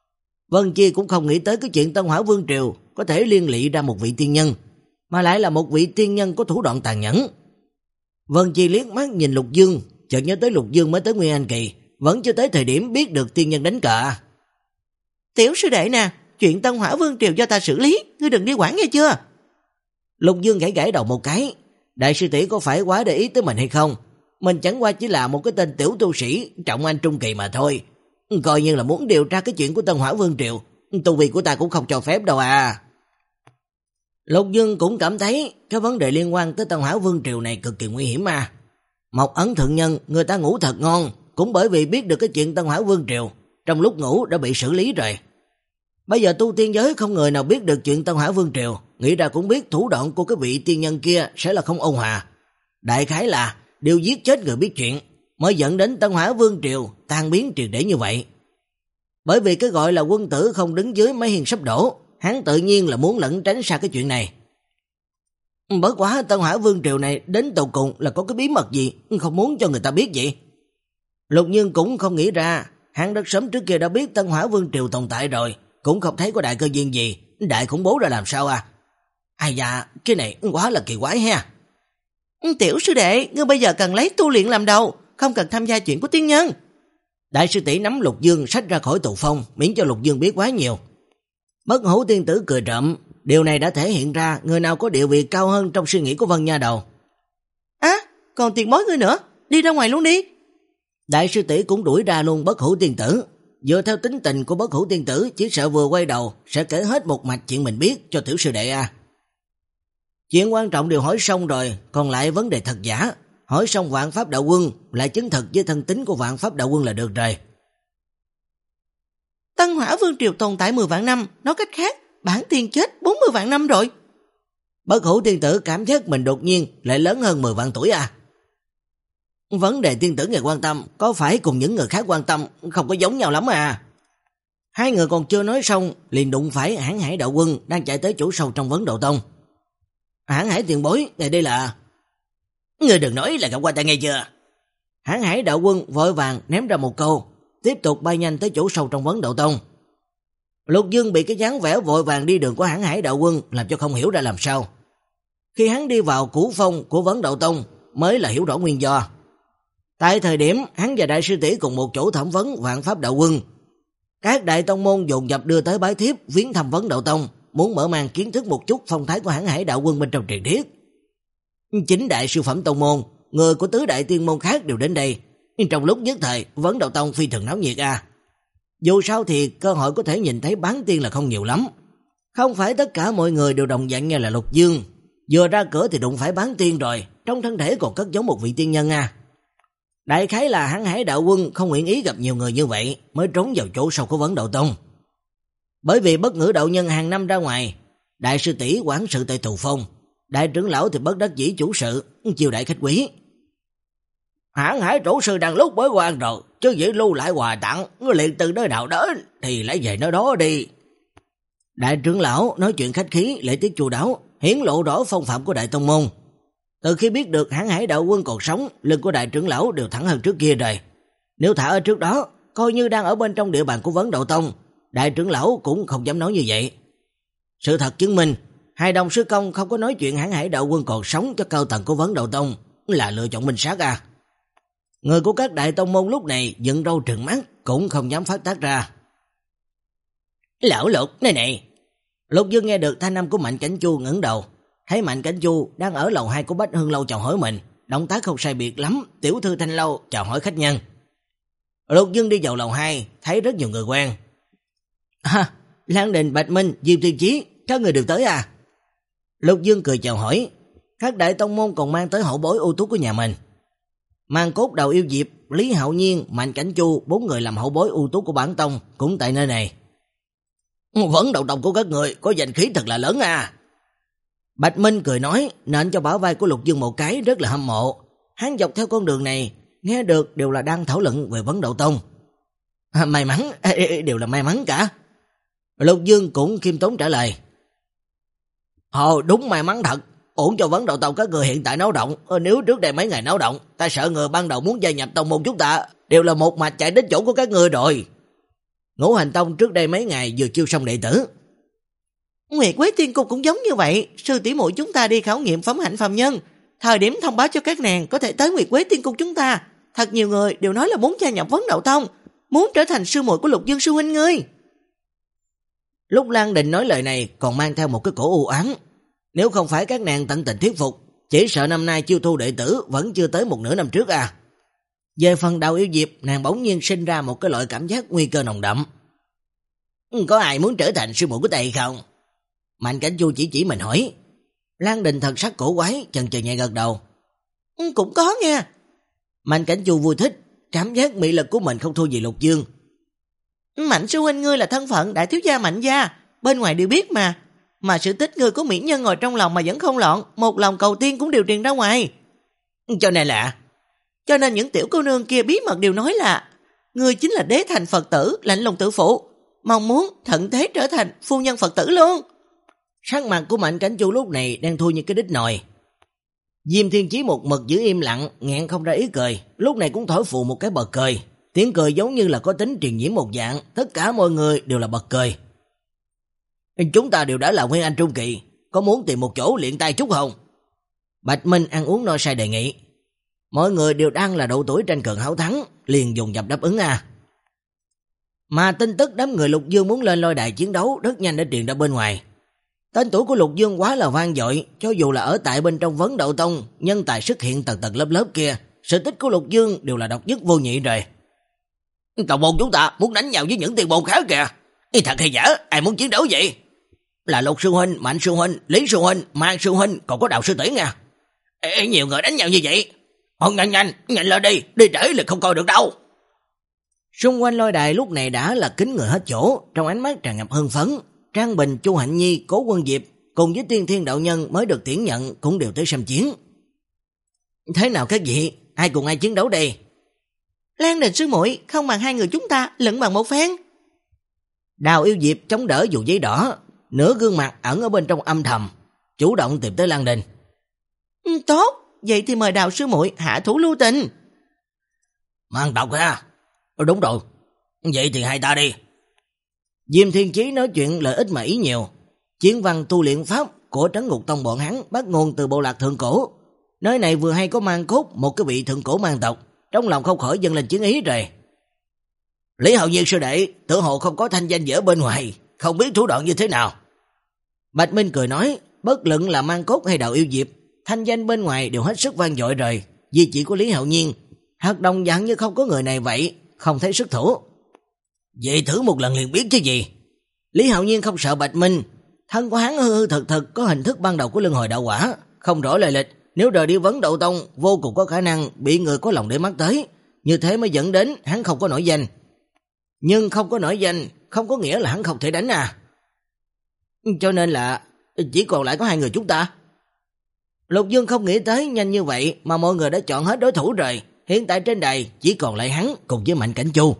Vân Chi cũng không nghĩ tới cái chuyện Tân Hỏa Vương Triều có thể liên lụy ra một vị tiên nhân, mà lại là một vị tiên nhân có thủ đoạn tàn nhẫn. Vân Chi liếc mắt nhìn Lục Dương, chợt nhớ tới Lục Dương mới tới Nguyên Anh Kỳ, vẫn chưa tới thời điểm biết được tiên nhân đánh cờ. Tiểu sư đệ nè, chuyện Tân Hỏa Vương Triều do ta xử lý, ngươi đừng đi quản nghe chưa? Lục Dương gãi gãi đầu một cái, đại sư tỷ có phải quá để ý tới mình hay không? Mình chẳng qua chỉ là một cái tên tiểu tu sĩ trọng anh trung kỳ mà thôi. Coi như là muốn điều tra cái chuyện của Tân Hỏa Vương Triều, tu vi của ta cũng không cho phép đâu à. Lục Dương cũng cảm thấy cái vấn đề liên quan tới Tân Hỏa Vương Triều này cực kỳ nguy hiểm mà. Mộc Ấn thượng nhân người ta ngủ thật ngon, cũng bởi vì biết được cái chuyện Tân Hỏa Vương Triều, trong lúc ngủ đã bị xử lý rồi. Bây giờ tu tiên giới không người nào biết được chuyện Tân Hỏa Vương Triều, nghĩ ra cũng biết thủ đoạn của cái vị tiên nhân kia sẽ là không ôn hòa. Đại khái là đều giết chết người biết chuyện, mới dẫn đến Tân Hỏa Vương Triều tan biến triệt để như vậy. Bởi vì cái gọi là quân tử không đứng dưới mái hiên sắp đổ, hắn tự nhiên là muốn lẩn tránh xa cái chuyện này. Bất quá Tân Hỏa Vương Triều này đến tận cùng là có cái bí mật gì không muốn cho người ta biết vậy? Lục Nhưng cũng không nghĩ ra, hắn rất sớm trước kia đã biết Tân Hỏa Vương Triều tồn tại rồi, cũng không thấy có đại cơ duyên gì, đại khủng bố ra làm sao à? Ai da, cái này quá là kỳ quái ha. Tiểu sư đệ, ngươi bây giờ cần lấy tu luyện làm đầu, không cần tham gia chuyện của tiên nhân. Đại sư tỷ nắm Lục Dương xách ra khỏi tù phong, miễn cho Lục Dương biết quá nhiều. Bất Hủ tiên tử cười trộm, điều này đã thể hiện ra người nào có địa vị cao hơn trong suy nghĩ của Vân Nha Đầu. Á, à, còn tiền bối ngươi nữa, đi ra ngoài luôn đi. Đại sư tỷ cũng đuổi ra luôn Bất Hủ tiên tử. Dựa theo tính tình của Bất Hủ tiên tử, chỉ sợ vừa quay đầu sẽ kể hết một mạch chuyện mình biết cho tiểu sư đệ à. Chuyện quan trọng đều hỏi xong rồi, còn lại vấn đề thật giả. Hỏi xong Vạn Pháp Đạo Quân, lại chứng thực với thân tính của Vạn Pháp Đạo Quân là được rồi. Tân Hỏa Vương Triều tồn tại mười vạn năm, nói cách khác, bản tiên chết bốn mươi vạn năm rồi. Bất Hủ tiên tử cảm giác mình đột nhiên lại lớn hơn mười vạn tuổi à. Vấn đề tiên tử ngài quan tâm có phải cùng những người khác quan tâm không có giống nhau lắm à. Hai người còn chưa nói xong liền đụng phải Hãn Hải Đạo Quân đang chạy tới chỗ sâu trong Vấn Đạo Tông. Hãn Hải tiền bối, ngài đây là... Ngươi đừng nói là gặp qua ta nghe chưa? Hãn Hải Đạo Quân vội vàng ném ra một câu, tiếp tục bay nhanh tới chỗ sâu trong Vấn Đạo Tông. Lục Dương bị cái dáng vẻ vội vàng đi đường của Hãn Hải Đạo Quân làm cho không hiểu ra làm sao. Khi hắn đi vào cửu phong của Vấn Đạo Tông mới là hiểu rõ nguyên do. Tại thời điểm hắn và đại sư tỷ cùng một chỗ thẩm vấn Vạn Pháp Đạo Quân, các đại tông môn dồn dập đưa tới bái thiếp viếng thăm Vấn Đạo Tông, muốn mở màn kiến thức một chút phong thái của Hãn Hải Đạo Quân bên trong truyền thuyết. Chính đại siêu phẩm tông môn, người của tứ đại tiên môn khác đều đến đây. Trong lúc nhất thời, Vấn Đạo Tông phi thường náo nhiệt à. Dù sao thì cơ hội có thể nhìn thấy bán tiên là không nhiều lắm. Không phải tất cả mọi người đều đồng dạng như là Lục Dương. Vừa ra cửa thì đụng phải bán tiên rồi, trong thân thể còn cất giấu một vị tiên nhân à. Đại khái là Hãn Hải Đạo Quân không nguyện ý gặp nhiều người như vậy, mới trốn vào chỗ sâu của Vấn Đạo Tông. Bởi vì Bất Ngữ đạo nhân hàng năm ra ngoài, đại sư tỷ quản sự tại tù phong, đại trưởng lão thì bất đắc dĩ chủ sự, chiêu đại khách quý. Hãn Hải chủ sư đang lúc bới quan rồi, chứ dĩ lưu lại quà tặng, liền từ nơi nào đến thì lấy về nơi đó đi. Đại trưởng lão nói chuyện khách khí, lễ tiết chu đáo, hiển lộ rõ phong phạm của đại tông môn. Từ khi biết được Hãn Hải Đạo Quân còn sống, lưng của đại trưởng lão đều thẳng hơn trước kia rồi. Nếu thả ở trước đó, coi như đang ở bên trong địa bàn của Vấn Đạo Tông, đại trưởng lão cũng không dám nói như vậy. Sự thật chứng minh, hai đồng sư công không có nói chuyện Hãn Hải Đạo Quân còn sống cho cao tầng của Vấn Đạo Tông là lựa chọn minh xác à. Người của các đại tông môn lúc này dựng râu trừng mắt cũng không dám phát tác ra. Lão Lục, này này. Lục Dương nghe được thanh âm của Mạnh Cảnh Chu ngẩng đầu, thấy Mạnh Cảnh Chu đang ở lầu hai của Bách Hương Lâu chào hỏi mình, động tác không sai biệt lắm, tiểu thư Thanh Lâu chào hỏi khách nhân. Lục Dương đi vào lầu hai, thấy rất nhiều người quen. À, Lan Đình, Bạch Minh, Diêm Thiên Chí, các người đều tới à? Lục Dương cười chào hỏi, các đại tông môn còn mang tới hậu bối ưu tú của nhà mình. Mang Cốt Đầu Yêu Diệp, Lý Hạo Nhiên, Mạnh Cảnh Chu, bốn người làm hậu bối ưu tú của bản tông cũng tại nơi này. Vấn Đạo Tông của các người có danh khí thật là lớn à. Bạch Minh cười nói, nện cho bả vai của Lục Dương một cái, rất là hâm mộ. Hắn dọc theo con đường này, nghe được đều là đang thảo luận về Vấn Đạo Tông. À, may mắn, đều là may mắn cả. Lục Dương cũng khiêm tốn trả lời. Ồ, đúng may mắn thật. Ổn cho Vấn Đạo Tông các người hiện tại náo động. Nếu trước đây mấy ngày náo động, ta sợ người ban đầu muốn gia nhập tông môn chúng ta đều là một mạch chạy đến chỗ của các người rồi. Ngũ Hành Tông trước đây mấy ngày vừa chiêu xong đệ tử. Nguyệt Quế Tiên Cung cũng giống như vậy, sư tỷ muội chúng ta đi khảo nghiệm phẩm hạnh phàm nhân, thời điểm thông báo cho các nàng có thể tới Nguyệt Quế Tiên Cung chúng ta, thật nhiều người đều nói là muốn gia nhập Vấn Đậu Tông, muốn trở thành sư muội của Lục Dương sư huynh ngươi. Lúc Lan Đình nói lời này còn mang theo một cái cổ u ám. Nếu không phải các nàng tận tình thuyết phục, chỉ sợ năm nay chiêu thu đệ tử vẫn chưa tới một nửa năm trước à. Về phần Đào Yêu Diệp, nàng bỗng nhiên sinh ra một cái loại cảm giác nguy cơ nồng đậm. Có ai muốn trở thành sư muội của ta hay không? Mạnh Cảnh Chu chỉ chỉ mình hỏi. Lan Đình thần sắc cổ quái, chần chờ nhẹ gật đầu. Cũng có nha. Mạnh Cảnh Chu vui thích, cảm giác mị lực của mình không thua gì Lục Dương. Mạnh sư huynh ngươi là thân phận đại thiếu gia Mạnh gia, bên ngoài đều biết mà. Mà sự tích ngươi có mỹ nhân ngồi trong lòng mà vẫn không loạn, một lòng cầu tiên cũng đều truyền ra ngoài. Cho nên là... Cho nên những tiểu cô nương kia bí mật đều nói là ngươi chính là đế thành Phật tử, lạnh lùng tự phụ, mong muốn thận thế trở thành phu nhân Phật tử luôn. Sắc mặt của Mạnh Cảnh Chu lúc này đang thui như cái đít nồi. Diêm Thiên Chí một mực giữ im lặng, nghẹn không ra ý cười, lúc này cũng thổi phù một cái bật cười. Tiếng cười giống như là có tính truyền nhiễm một dạng, tất cả mọi người đều là bật cười. Chúng ta đều đã là Nguyên Anh Trung Kỳ, có muốn tìm một chỗ luyện tay chút không? Bạch Minh ăn uống no say đề nghị. Mọi người đều đang là độ tuổi tranh cường háo thắng, liền dùng dập đáp ứng à. Mà tin tức đám người Lục Dương muốn lên lôi đài chiến đấu rất nhanh đã truyền ra bên ngoài. Tên tuổi của Lục Dương quá là vang dội, cho dù là ở tại bên trong Vấn Đậu Tông, nhân tài xuất hiện tầng tầng lớp lớp kia, sự tích của Lục Dương đều là độc nhất vô nhị rồi. Tổng môn chúng ta muốn đánh nhau với những tiền môn khác kìa. Ý thật hay giả, ai muốn chiến đấu vậy? Là Lục sư huynh, Mạnh sư huynh, Lý sư huynh, Mang sư huynh, còn có Đào sư tỷ nha. Ê, nhiều người đánh nhau như vậy. Ồ, nhanh nhanh, nhanh lên đi, đi trễ là không coi được đâu. Xung quanh lôi đài lúc này đã là kín người hết chỗ, trong ánh mắt tràn ngập hưng phấn. Trang Bình, Chu Hạnh Nhi, Cố Quân Diệp cùng với Tiên Thiên đạo nhân mới được tiễn nhận cũng đều tới xem chiến. Thế nào các vị, ai cùng ai chiến đấu đây? Lan Đình sư muội không bằng hai người chúng ta lẫn bằng một phen. Đào Yêu Diệp chống đỡ dù giấy đỏ, nửa gương mặt ẩn ở bên trong âm thầm, chủ động tìm tới Lan Đình. Ừ, tốt, vậy thì mời Đào sư muội hạ thủ lưu tình. Mang tộc ha. Đúng rồi, vậy thì hai ta đi. Diêm Thiên Chí nói chuyện lợi ích mà ý nhiều. Chiến văn tu luyện pháp của Trấn Ngục Tông bọn hắn bắt nguồn từ bộ lạc thượng cổ. Nơi này vừa hay có mang cốt một cái vị thượng cổ mang tộc, trong lòng không khỏi dâng lên chiến ý rồi. Lý Hạo Nhiên sư đệ, tự hồ không có thanh danh dở bên ngoài, không biết thủ đoạn như thế nào. Bạch Minh cười nói, bất luận là mang cốt hay Đào Yêu Diệp, thanh danh bên ngoài đều hết sức vang dội rồi, vì chỉ của Lý Hạo Nhiên, hạt đồng dạng như không có người này vậy, không thấy sức thủ. Vậy thử một lần liền biết chứ gì. Lý Hạo Nhiên không sợ Bạch Minh, thân của hắn hư hư thật thật có hình thức ban đầu của luân hồi đạo quả, không rõ lời lịch, nếu rời đi Vấn Đậu Tông vô cùng có khả năng bị người có lòng để mắt tới, như thế mới dẫn đến hắn không có nổi danh. Nhưng không có nổi danh không có nghĩa là hắn không thể đánh à. Cho nên là chỉ còn lại có hai người chúng ta. Lục Dương không nghĩ tới nhanh như vậy mà mọi người đã chọn hết đối thủ rồi, hiện tại trên đài chỉ còn lại hắn cùng với Mạnh Cảnh Chu.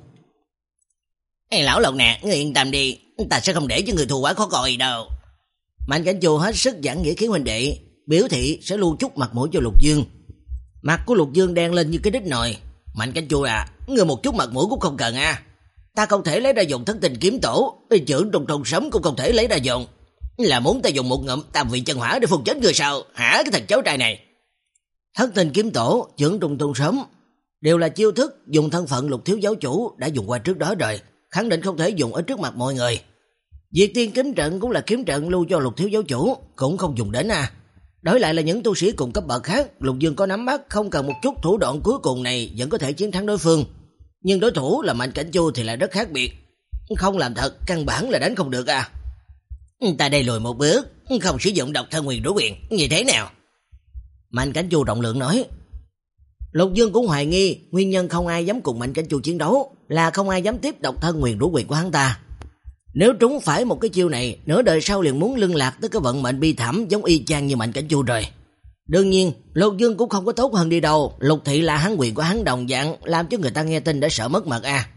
Ê lão Lộc nè, ngươi yên tâm đi, ta sẽ không để cho người thua quá khó coi đâu. Mạnh Cảnh Chu hết sức giảng nghĩa khiến huynh đệ, biểu thị sẽ lưu chút mặt mũi cho Lục Dương. Mặt của Lục Dương đen lên như cái đít nồi. Mạnh Cảnh Chu à, ngươi một chút mặt mũi cũng không cần à. Ta không thể lấy ra dùng thất tình kiếm tổ, chưởng trùng trùng sống cũng không thể lấy ra dùng. Là muốn ta dùng một ngụm tam vị chân hỏa để phun chết người sao, hả cái thằng cháu trai này? Thất tình kiếm tổ, chưởng trùng trùng sống đều là chiêu thức dùng thân phận Lục thiếu giáo chủ đã dùng qua trước đó rồi, khẳng định không thể dùng ở trước mặt mọi người. Diệt Tiên kiếm trận cũng là kiếm trận lưu cho Lục thiếu giáo chủ, cũng không dùng đến à. Đổi lại là những tu sĩ cùng cấp bậc khác, Lục Dương có nắm bắt, không cần một chút thủ đoạn cuối cùng này vẫn có thể chiến thắng đối phương. Nhưng đối thủ là Mạnh Cảnh Chu thì lại rất khác biệt, không làm thật căn bản là đánh không được à. Ta đây lùi một bước, không sử dụng độc thân quyền đối quyền, như thế nào? Mạnh Cảnh Chu rộng lượng nói. Lục Dương cũng hoài nghi nguyên nhân không ai dám cùng Mạnh Cảnh Chu chiến đấu là không ai dám tiếp độc thân quyền đối quyền của hắn ta. Nếu trúng phải một cái chiêu này, nửa đời sau liền muốn lưng lạc tới cái vận mệnh bi thảm giống y chang như Mạnh Cảnh Chu rồi. Đương nhiên, Lục Dương cũng không có tốt hơn đi đâu, Lục thị là hắn quyền của hắn đồng dạng, làm cho người ta nghe tin đã sợ mất mật à.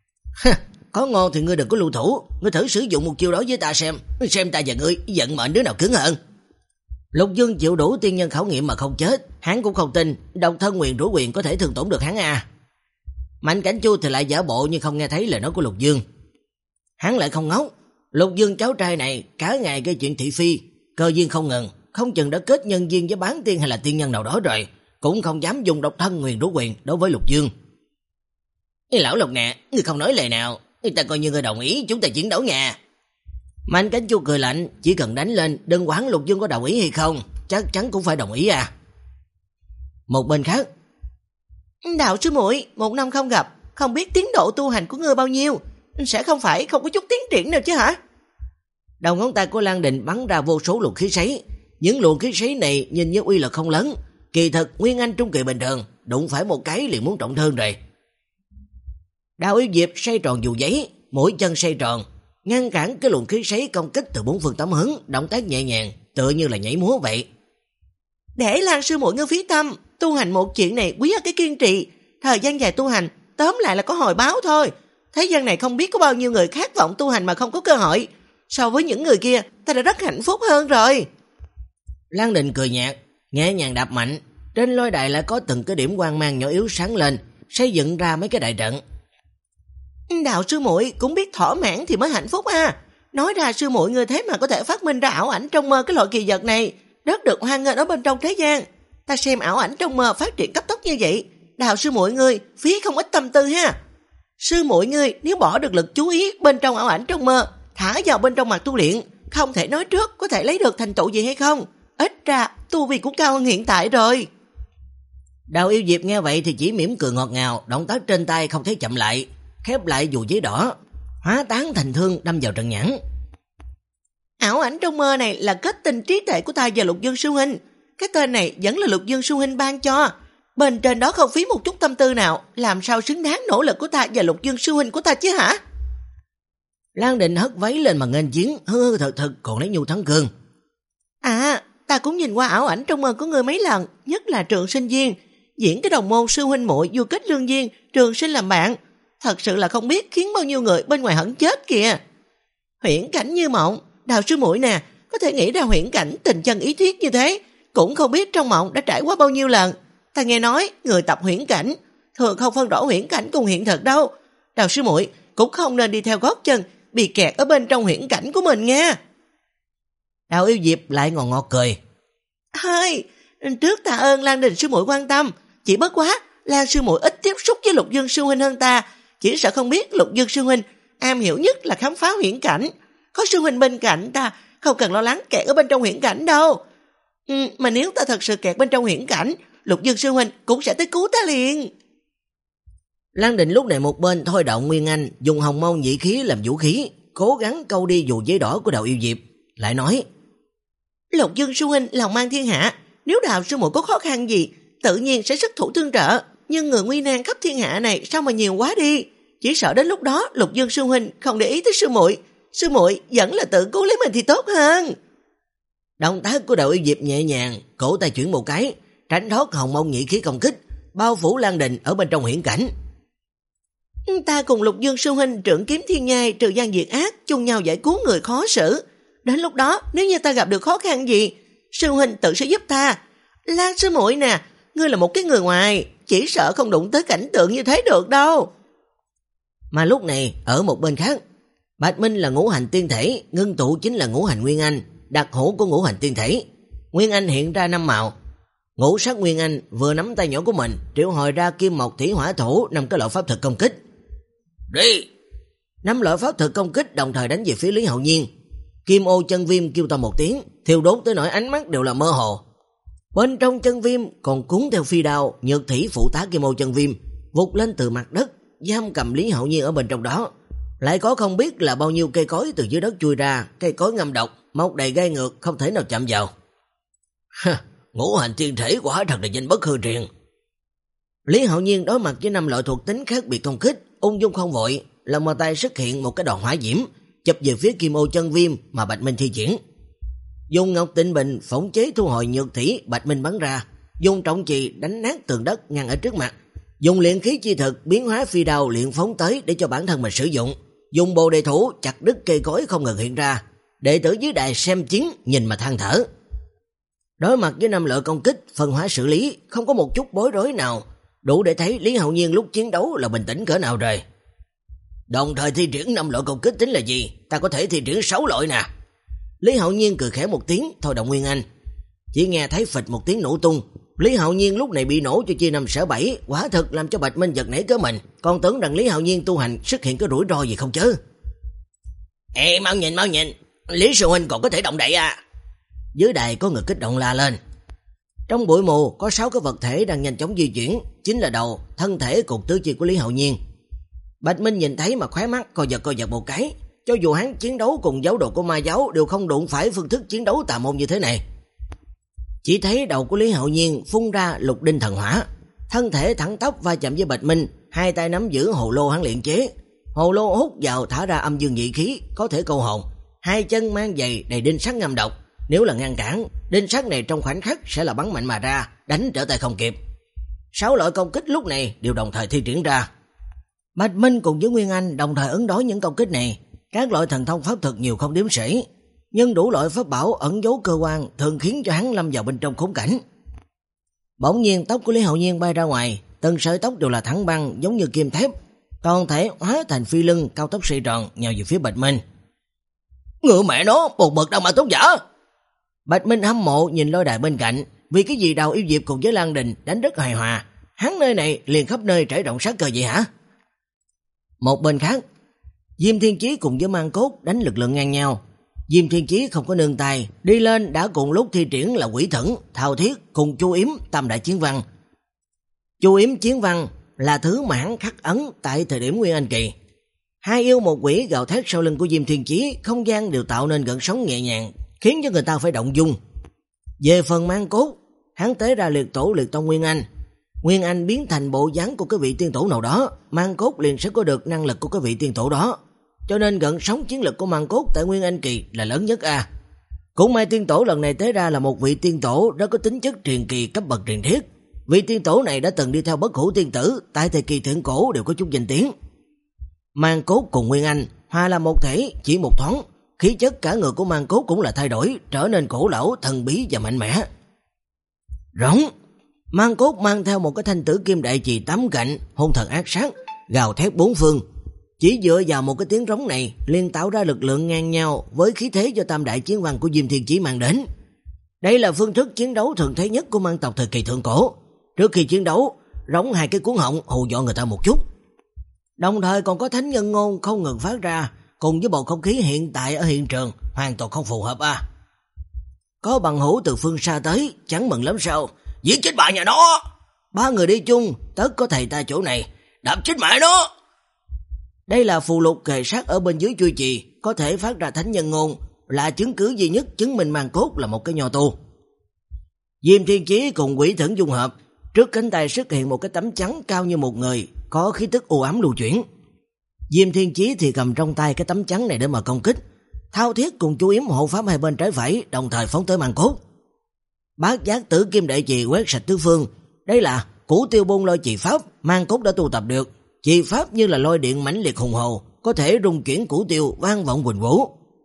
Có ngon thì ngươi đừng có lưu thủ, ngươi thử sử dụng một chiêu đó với ta xem, xem ta và ngươi giận mệnh đứa nào cứng hơn. Lục Dương chịu đủ tiên nhân khảo nghiệm mà không chết, hắn cũng không tin độc thân quyền rủi quyền có thể thương tổn được hắn à. Mạnh Cảnh Chu thì lại giả bộ như không nghe thấy lời nói của Lục Dương. Hắn lại không ngốc, Lục Dương cháu trai này cả ngày gây chuyện thị phi, cơ duyên không ngừng, không chừng đã kết nhân duyên với bán tiên hay là tiên nhân nào đó rồi, cũng không dám dùng độc thân nguyền rủa quyền đối với Lục Dương. Lão Lục nè, ngươi không nói lời nào, người ta coi như người đồng ý chúng ta chiến đấu nha. Mạnh Cảnh Chu cười lạnh, chỉ cần đánh lên, đừng quản Lục Dương có đồng ý hay không, chắc chắn cũng phải đồng ý à. Một bên khác, đạo sư muội, một năm không gặp, không biết tiến độ tu hành của ngươi bao nhiêu, sẽ không phải không có chút tiến triển nào chứ hả? Đầu ngón tay của Lan Đình bắn ra vô số luồng khí sấy, những luồng khí sấy này nhìn như uy lực không lớn, kỳ thực nguyên anh trung kỳ bình thường, đụng phải một cái liền muốn trọng thương rồi. Đào Yêu Diệp xoay tròn dù giấy, mỗi chân xoay tròn, ngăn cản cái luồng khí sấy công kích từ bốn phương tám hướng, động tác nhẹ nhàng, tựa như là nhảy múa vậy. Để Lan sư muội ngươi phí tâm, tu hành một chuyện này quý ở cái kiên trì, thời gian dài tu hành, tóm lại là có hồi báo thôi. Thế gian này không biết có bao nhiêu người khát vọng tu hành mà không có cơ hội, so với những người kia, ta đã rất hạnh phúc hơn rồi. Lan Đình cười nhạt, nhẹ nhàng đạp mạnh, trên lôi đài lại có từng cái điểm quang mang nhỏ yếu sáng lên, xây dựng ra mấy cái đại trận. Đạo sư muội cũng biết thỏa mãn thì mới hạnh phúc à. Nói ra sư muội ngươi thế mà có thể phát minh ra ảo ảnh trong mơ cái loại kỳ vật này, rất được hoan nghênh ở bên trong thế gian. Ta xem ảo ảnh trong mơ phát triển cấp tốc như vậy, đạo sư muội ngươi phí không ít tâm tư ha. Sư muội ngươi nếu bỏ được lực chú ý bên trong ảo ảnh trong mơ, thả vào bên trong mặt tu luyện, không thể nói trước có thể lấy được thành tựu gì hay không, ít ra tu vi cũng cao hơn hiện tại rồi. Đào Yêu Diệp nghe vậy thì chỉ mỉm cười ngọt ngào, động tác trên tay không thấy chậm lại, khép lại dù giấy đỏ, hóa tán thành thương đâm vào trận nhãn. Ảo ảnh trong mơ này là kết tinh trí tuệ của ta và Lục Dương sư huynh, cái tên này vẫn là Lục Dương sư huynh ban cho, bên trên đó không phí một chút tâm tư nào, làm sao xứng đáng nỗ lực của ta và Lục Dương sư huynh của ta chứ hả? Lan Định hất váy lên mà nghênh chiến, hư hư thật thật còn lấy nhu thắng cương. À, ta cũng nhìn qua ảo ảnh trong mơ của ngươi mấy lần, nhất là Trường Sinh Duyên, diễn cái đồng môn sư huynh muội du kết lương duyên, Trường Sinh làm bạn, thật sự là không biết khiến bao nhiêu người bên ngoài hận chết kìa. Huyễn cảnh như mộng, đạo sư muội nè, có thể nghĩ ra huyễn cảnh tình chân ý thiết như thế, cũng không biết trong mộng đã trải qua bao nhiêu lần. Ta nghe nói người tập huyễn cảnh thường không phân rõ huyễn cảnh cùng hiện thực đâu, đạo sư muội cũng không nên đi theo gót chân bị kẹt ở bên trong huyễn cảnh của mình nha. Đào Yêu Diệp lại ngọt ngọt cười. Hai, trước tạ ơn Lan Đình sư muội quan tâm, chỉ bất quá Lan sư muội ít tiếp xúc với Lục Dương sư huynh hơn ta, chỉ sợ không biết Lục Dương sư huynh am hiểu nhất là khám phá huyễn cảnh, có sư huynh bên cạnh ta không cần lo lắng kẹt ở bên trong huyễn cảnh đâu. Ừ, mà nếu ta thật sự kẹt bên trong huyễn cảnh, Lục Dương sư huynh cũng sẽ tới cứu ta liền. Lan Định lúc này một bên thôi động Nguyên Anh, dùng hồng môn nhị khí làm vũ khí, cố gắng câu đi dù giấy đỏ của Đào Yêu Diệp, lại nói: Lục Dương sư huynh lòng mang thiên hạ, nếu Đào sư muội có khó khăn gì, tự nhiên sẽ xuất thủ tương trợ, nhưng người nguy nan khắp thiên hạ này sao mà nhiều quá đi, chỉ sợ đến lúc đó Lục Dương sư huynh không để ý tới sư muội, sư muội vẫn là tự cứu lấy mình thì tốt hơn. Động tác của Đào Yêu Diệp nhẹ nhàng, cổ tay chuyển một cái, tránh thoát hồng môn nhị khí công kích, bao phủ Lan Đình ở bên trong huyễn cảnh. Ta cùng Lục Dương sư huynh trưởng kiếm thiên nhai trừ gian diệt ác, chung nhau giải cứu người khó xử. Đến lúc đó nếu như ta gặp được khó khăn gì, sư huynh tự sẽ giúp ta. Lan sư muội nè, ngươi là một cái người ngoài, chỉ sợ không đụng tới cảnh tượng như thế được đâu. Mà lúc này ở một bên khác, Bạch Minh là ngũ hành tiên thể, ngưng tụ chính là ngũ hành Nguyên Anh, đặc hữu của ngũ hành tiên thể. Nguyên Anh hiện ra năm màu, ngũ sắc Nguyên Anh vừa nắm tay nhỏ của mình triệu hồi ra kim mộc thủy hỏa thổ năm cái loại pháp thực công kích. Đi! Năm loại pháp thực công kích đồng thời đánh về phía Lý Hậu Nhiên. Kim ô chân viêm kêu to một tiếng, thiêu đốt tới nỗi ánh mắt đều là mơ hồ. Bên trong chân viêm còn cuốn theo phi đao, nhược thủy phụ tá kim ô chân viêm vụt lên từ mặt đất, giam cầm Lý Hậu Nhiên ở bên trong đó. Lại có không biết là bao nhiêu cây cối từ dưới đất chui ra, cây cối ngâm độc, mọc đầy gai ngược, không thể nào chạm vào. Ngũ hành tiên thể quả thật là danh bất hư truyền. Lý Hậu Nhiên đối mặt với năm loại thuộc tính khác biệt công kích, ung dung không vội, lòng bàn tay xuất hiện một cái đòn hỏa diễm, chụp về phía kim ô chân viêm mà Bạch Minh thi triển. Dùng ngọc tinh bình phóng chế thu hồi nhược thủy, Bạch Minh bắn ra, dùng trọng trì đánh nát tường đất ngăn ở trước mặt, dùng luyện khí chi thực biến hóa phi đao luyện phóng tới để cho bản thân mình sử dụng, dùng bồ đề thủ chặt đứt cây cối không ngừng hiện ra. Đệ tử dưới đài xem chiến nhìn mà than thở. Đối mặt với năm loại công kích, phân hóa xử lý, không có một chút bối rối nào, đủ để thấy Lý Hậu Nhiên lúc chiến đấu là bình tĩnh cỡ nào rồi. Đồng thời thi triển năm loại công kích tính là gì? Ta có thể thi triển sáu loại nè. Lý Hạo Nhiên cười khẽ một tiếng, thôi động Nguyên Anh. Chỉ nghe thấy phịch một tiếng nổ tung. Lý Hạo Nhiên lúc này bị nổ cho chia năm xẻ bảy, quả thực làm cho Bạch Minh giật nảy cớ mình, còn tưởng rằng Lý Hạo Nhiên tu hành xuất hiện cái rủi ro gì không chứ. Ê, mau nhìn mau nhìn, Lý sư huynh còn có thể động đậy à. Dưới đài có người kích động la lên. Trong bụi mù có sáu cái vật thể đang nhanh chóng di chuyển, chính là đầu, thân thể cùng tứ chi của Lý Hạo Nhiên. Bạch Minh nhìn thấy mà khóe mắt co giật co giật một cái, cho dù hắn chiến đấu cùng giáo đồ của ma giáo đều không đụng phải phương thức chiến đấu tà môn như thế này. Chỉ thấy đầu của Lý Hạo Nhiên phun ra lục đinh thần hỏa, thân thể thẳng tắp va chạm với Bạch Minh, hai tay nắm giữ hồ lô hắn luyện chế. Hồ lô hút vào thả ra âm dương nhị khí, có thể câu hồn. Hai chân mang giày đầy đinh sắt ngâm độc, nếu là ngăn cản, đinh sắt này trong khoảnh khắc sẽ là bắn mạnh mà ra, đánh trở tay không kịp. Sáu loại công kích lúc này đều đồng thời thi triển ra. Bạch Minh cùng với Nguyên Anh đồng thời ứng đối những công kích này. Các loại thần thông pháp thuật nhiều không đếm xuể, nhưng đủ loại pháp bảo ẩn giấu cơ quan thường khiến cho hắn lâm vào bên trong khốn cảnh. Bỗng nhiên tóc của Lý Hạo Nhiên bay ra ngoài, từng sợi tóc đều là thẳng băng giống như kim thép, toàn thể hóa thành phi lưng cao tốc xoay tròn nhào về phía Bạch Minh. Ngựa mẹ nó, một bậc đâu mà tốt giả. Bạch Minh hâm mộ nhìn lôi đài bên cạnh, vì cái gì Đào Yêu Diệp cùng với Lan Đình đánh rất hài hòa, hắn nơi này liền khắp nơi trải rộng sát cơ vậy hả? Một bên khác, Diêm Thiên Chí cùng với Mang Cốt đánh lực lượng ngang nhau. Diêm Thiên Chí không có nương tay, đi lên đã cùng lúc thi triển là Quỷ Thẩn, Thao Thiết cùng Chu Yếm Tam Đại Chiến Văn. Chu Yếm Chiến Văn là thứ mà hắn khắc ấn tại thời điểm Nguyên Anh kỳ. Hai yêu một quỷ gào thét sau lưng của Diêm Thiên Chí, không gian đều tạo nên gợn sóng nhẹ nhàng, khiến cho người ta phải động dung. Về phần Mang Cốt, hắn tế ra liệt tổ liệt tông Nguyên Anh. Nguyên Anh biến thành bộ dáng của cái vị tiên tổ nào đó, Mang Cốt liền sẽ có được năng lực của cái vị tiên tổ đó. Cho nên gợn sóng chiến lực của Mang Cốt tại Nguyên Anh kỳ là lớn nhất a. À. Cũng may tiên tổ lần này tế ra là một vị tiên tổ rất có tính chất truyền kỳ cấp bậc truyền thiết. Vị tiên tổ này đã từng đi theo Bất Hủ tiên tử, tại thời kỳ thượng cổ đều có chút danh tiếng. Mang Cốt cùng Nguyên Anh hòa là một thể, chỉ một thoáng, khí chất cả người của Mang Cốt cũng là thay đổi, trở nên cổ lão, thần bí và mạnh mẽ. Rống, Mang Cốt mang theo một cái thanh tử kim đại chì tám cạnh, hung thần ác sát, gào thét bốn phương. Chỉ dựa vào một cái tiếng rống này liền tạo ra lực lượng ngang nhau với khí thế do Tam Đại Chiến Văn của Diêm Thiên Chí mang đến. Đây là phương thức chiến đấu thường thấy nhất của mang tộc thời kỳ thượng cổ. Trước khi chiến đấu, rống hai cái cuốn họng hù dọa người ta một chút. Đồng thời còn có thánh nhân ngôn không ngừng phát ra, cùng với bầu không khí hiện tại ở hiện trường hoàn toàn không phù hợp à. Có bằng hữu từ phương xa tới, chẳng mừng lắm sao? Giết chết bà nhà nó. Ba người đi chung, tất có thầy ta chỗ này, đập chết mẹ nó. Đây là phù lục kề sát ở bên dưới chuôi chì, có thể phát ra thánh nhân ngôn, là chứng cứ duy nhất chứng minh Mang Cốt là một cái nho tu. Diêm Thiên Chí cùng Quỷ Thẩn dung hợp, trước cánh tay xuất hiện một cái tấm trắng cao như một người, có khí tức u ám lưu chuyển. Diêm Thiên Chí thì cầm trong tay cái tấm trắng này để mà công kích. Thao Thiết cùng Chu Yếm hộ pháp hai bên trái phải đồng thời phóng tới Mang Cốt. Bát Giác Tử Kim Đại Chì quét sạch tứ phương, đây là Cửu Tiêu Bôn Lôi Chì pháp, Mang Cốt đã tu tập được. Chì pháp như là lôi điện mãnh liệt hùng hồ, có thể rung chuyển cửu tiêu vang vọng quỳnh vũ.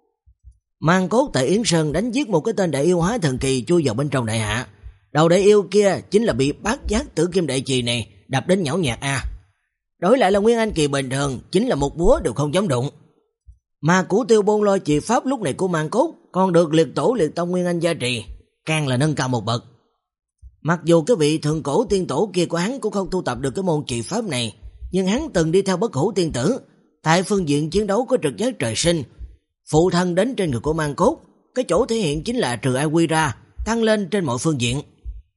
Mang Cốt tại Yến Sơn đánh giết một cái tên đại yêu hóa thần kỳ chui vào bên trong đại hạ. Đầu đại yêu kia chính là bị Bát Giác Tử Kim Đại Chì này đập đến nhão nhạt a. À. Đổi lại là Nguyên Anh kỳ bình thường, chính là một búa đều không dám đụng. Mà Cửu Tiêu Bôn Lôi Chì pháp lúc này của Mang Cốt còn được liệt tổ liệt tông Nguyên Anh gia trì, càng là nâng cao một bậc. Mặc dù cái vị thượng cổ tiên tổ kia của hắn cũng không tu tập được cái môn trì pháp này, nhưng hắn từng đi theo Bất Hủ tiên tử, tại phương diện chiến đấu có trực giác trời sinh. Phụ thân đến trên người của Mang Cốt, cái chỗ thể hiện chính là trừ ai quy ra, tăng lên trên mọi phương diện.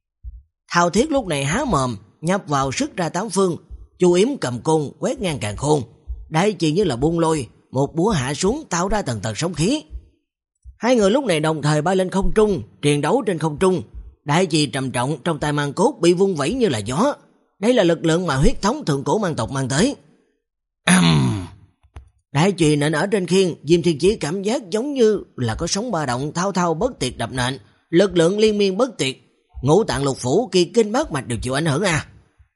Thao Thiết lúc này há mồm, nhập vào sức ra tám phương, Chu Yếm cầm côn quét ngang càn khôn, đại chỉ như là buông lôi, một búa hạ xuống tạo ra tầng tầng sóng khí. Hai người lúc này đồng thời bay lên không trung, triền đấu trên không trung, đại chỉ trầm trọng trong tay Mang Cốt bị vung vẩy như là gió. Đây là lực lượng mà huyết thống thượng cổ mang tộc mang tới. Uhm. Đại chùy nện ở trên khiên, Diêm Thiên Chí cảm giác giống như là có sóng ba động thao thao bất tuyệt đập nện, lực lượng liên miên bất tuyệt, ngũ tạng lục phủ, kỳ kinh bát mạch đều chịu ảnh hưởng à.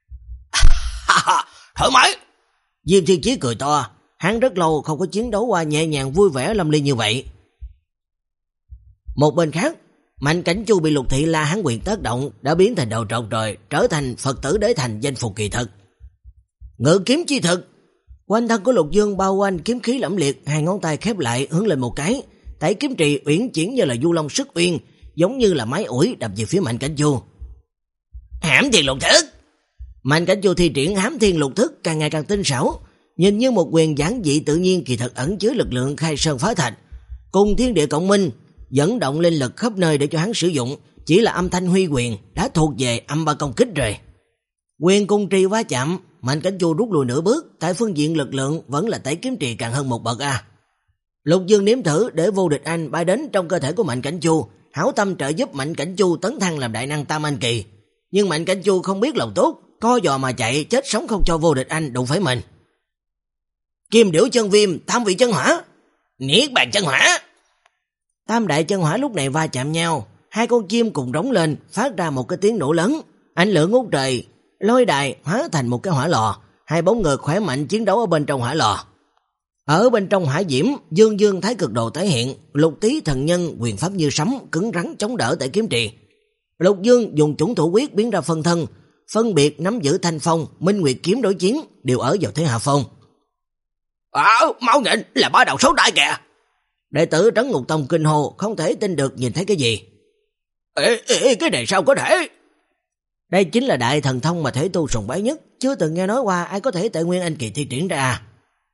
Thoải mái. Diêm Thiên Chí cười to, hắn rất lâu không có chiến đấu qua nhẹ nhàng vui vẻ lâm ly như vậy. Một bên khác, Mạnh Cảnh Chu bị Lục Thị La Hán quyền tác động, đã biến thành đầu trọc rồi, trở thành Phật tử Đế Thành danh phục kỳ thực. Ngự kiếm chi thực. Quanh thân của Lục Dương bao quanh kiếm khí lẫm liệt, hai ngón tay khép lại hướng lên một cái, tẩy kiếm trì uyển chuyển như là du long sức uyên, giống như là máy ủi đập về phía Mạnh Cảnh Chu. Hãm Thiên Lục Thức. Mạnh Cảnh Chu thi triển Hãm Thiên Lục Thức càng ngày càng tinh xảo, nhìn như một quyền giản dị tự nhiên, kỳ thật ẩn chứa lực lượng khai sơn phá thạch, cùng thiên địa cộng minh, dẫn động linh lực khắp nơi để cho hắn sử dụng, chỉ là âm thanh huy quyền đã thuộc về âm ba công kích rồi. Quyền cung trì va chạm, Mạnh Cảnh Chu rút lùi nửa bước, tại phương diện lực lượng vẫn là tẩy kiếm trì càng hơn một bậc a. Lục Dương nếm thử để vô địch anh bay đến trong cơ thể của Mạnh Cảnh Chu, hảo tâm trợ giúp Mạnh Cảnh Chu tấn thăng làm đại năng tam anh kỳ, nhưng Mạnh Cảnh Chu không biết lòng tốt, co giò mà chạy, chết sống không cho vô địch anh đụng phải mình. Kim điểu chân viêm, tam vị chân hỏa, niết bàn chân hỏa. Tam đại chân hỏa lúc này va chạm nhau, hai con chim cùng rống lên, phát ra một cái tiếng nổ lớn, ánh lửa ngút trời, lôi đài hóa thành một cái hỏa lò, hai bóng người khỏe mạnh chiến đấu ở bên trong hỏa lò. Ở bên trong hỏa diễm, dương dương thái cực đồ tái hiện, Lục Tý thần nhân quyền pháp như sấm, cứng rắn chống đỡ tại kiếm trì. Lục Dương dùng chủng thủ quyết biến ra phân thân, phân biệt nắm giữ thanh phong, minh nguyệt kiếm đối chiến, đều ở vào thế hạ phong. Ờ, máu nghịnh là ba đầu số đại kìa. Đệ tử Trấn Ngục Tông kinh hồ, không thể tin được nhìn thấy cái gì. Ê, ê, cái này sao có thể? Đây chính là đại thần thông mà thể tu sùng bái nhất, chưa từng nghe nói qua ai có thể tại Nguyên Anh kỳ thi triển ra.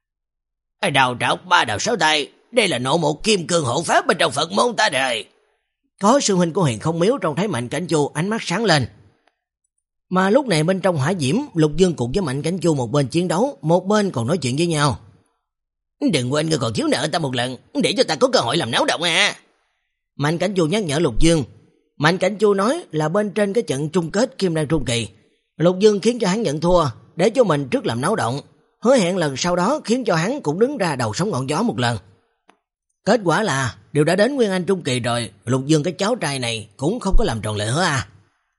Đầu trọc ba đầu sáu tay, đây là nộ một kim cương hộ pháp bên trong Phật môn ta đời. Có sư huynh của Huyền Không Miếu trong thấy Mạnh Cảnh Chu ánh mắt sáng lên. Mà lúc này bên trong hỏa diễm, Lục Dương cùng với Mạnh Cảnh Chu một bên chiến đấu, một bên còn nói chuyện với nhau. Đừng quên ngươi còn thiếu nợ ta một lần, để cho ta có cơ hội làm náo động à. Mạnh Cảnh Chu nhắc nhở Lục Dương. Mạnh Cảnh Chu nói là bên trên cái trận chung kết Kim Đan Trung Kỳ, Lục Dương khiến cho hắn nhận thua, để cho mình trước làm náo động, hứa hẹn lần sau đó khiến cho hắn cũng đứng ra đầu sóng ngọn gió một lần. Kết quả là đều đã đến Nguyên Anh Trung Kỳ rồi, Lục Dương cái cháu trai này cũng không có làm tròn lời hứa à.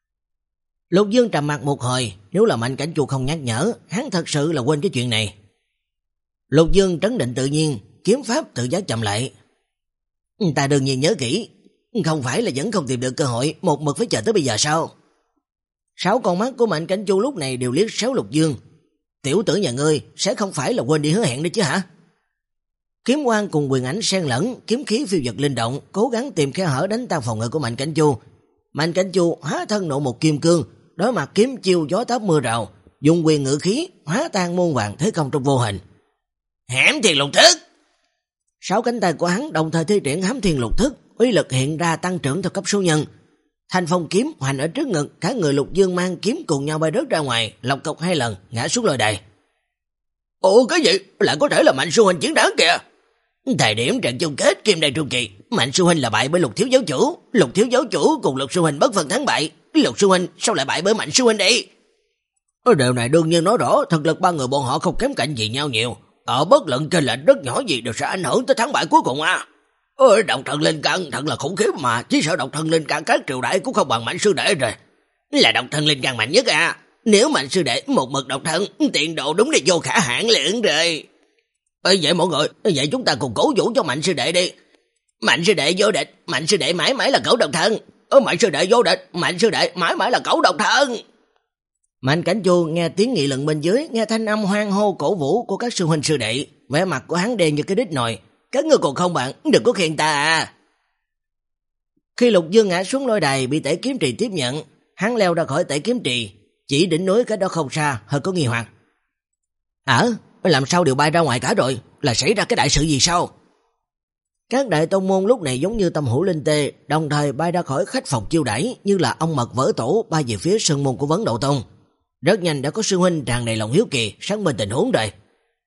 Lục Dương trầm mặt một hồi, nếu là Mạnh Cảnh Chu không nhắc nhở, hắn thật sự là quên cái chuyện này. Lục Dương trấn định tự nhiên, kiếm pháp tự giác chậm lại. Ta đương nhiên nhớ kỹ, không phải là vẫn không tìm được cơ hội, một mực phải chờ tới bây giờ sao? Sáu con mắt của Mạnh Cảnh Chu lúc này đều liếc xéo Lục Dương. Tiểu tử nhà ngươi sẽ không phải là quên đi hứa hẹn đấy chứ hả? Kiếm quang cùng quyền ảnh xen lẫn, kiếm khí phiêu dật linh động, cố gắng tìm khe hở đánh tan phòng ngự của Mạnh Cảnh Chu. Mạnh Cảnh Chu hóa thân nộ một kim cương, đối mặt kiếm chiêu gió táp mưa rào, dùng quyền ngự khí hóa tan muôn vàng thế công trong vô hình. Hãm Thiên Lục Thức. Sáu cánh tay của hắn đồng thời thi triển Hãm Thiên Lục Thức, uy lực hiện ra tăng trưởng theo cấp số nhân. Thanh phong kiếm hoành ở trước ngực, cả người Lục Dương mang kiếm cùng nhau bay rớt ra ngoài, lọc cọc hai lần ngã xuống lôi đài. Ủa cái gì? Lại có thể là Mạnh Sư Huynh chiến thắng kìa. Thời điểm trận chung kết Kim Đan Trung Kỳ, Mạnh Sư Huynh là bại bởi Lục Thiếu Giáo Chủ, Lục Thiếu Giáo Chủ cùng Lục Sư Huynh bất phân thắng bại, Lục Sư Huynh sao lại bại bởi Mạnh Sư Huynh đi? Điều này đương nhiên nói rõ thực lực ba người bọn họ không kém cạnh gì nhau nhiều, ở bất luận trên lệnh rất nhỏ gì đều sẽ ảnh hưởng tới thắng bại cuối cùng à. Ôi, độc thần linh căn thật là khủng khiếp mà, chỉ sợ độc thần linh căn các triều đại cũng không bằng Mạnh Sư Đệ rồi. Là độc thần linh căn mạnh nhất à, nếu Mạnh Sư Đệ một mực độc thần, tiền độ đúng là vô khả hạn lượng rồi. Ê, vậy mọi người, vậy chúng ta cùng cổ vũ cho Mạnh Sư Đệ đi. Mạnh Sư Đệ vô địch, Mạnh Sư Đệ mãi mãi là cẩu độc thần. Ơ, Mạnh Sư Đệ vô địch, Mạnh Sư Đệ mãi mãi là cẩu độc thần. Mạnh Cảnh Chu nghe tiếng nghị luận bên dưới, nghe thanh âm hoan hô cổ vũ của các sư huynh sư đệ, vẻ mặt của hắn đen như cái đít nồi. Các ngươi còn không bạn, đừng có khen ta à. Khi Lục Dương ngã xuống lôi đài bị Tể Kiếm Trì tiếp nhận, hắn leo ra khỏi Tể Kiếm Trì, chỉ đỉnh núi cách đó không xa, hơi có nghi hoặc. Ờ, làm sao đều bay ra ngoài cả rồi, là xảy ra cái đại sự gì sao? Các đại tông môn lúc này giống như tâm hữu linh tê, đồng thời bay ra khỏi khách phòng chiêu đãi, như là ông mật vỡ tổ bay về phía sơn môn của Vấn Đậu Tông. Rất nhanh đã có sư huynh tràn đầy lòng hiếu kỳ xác minh tình huống rồi.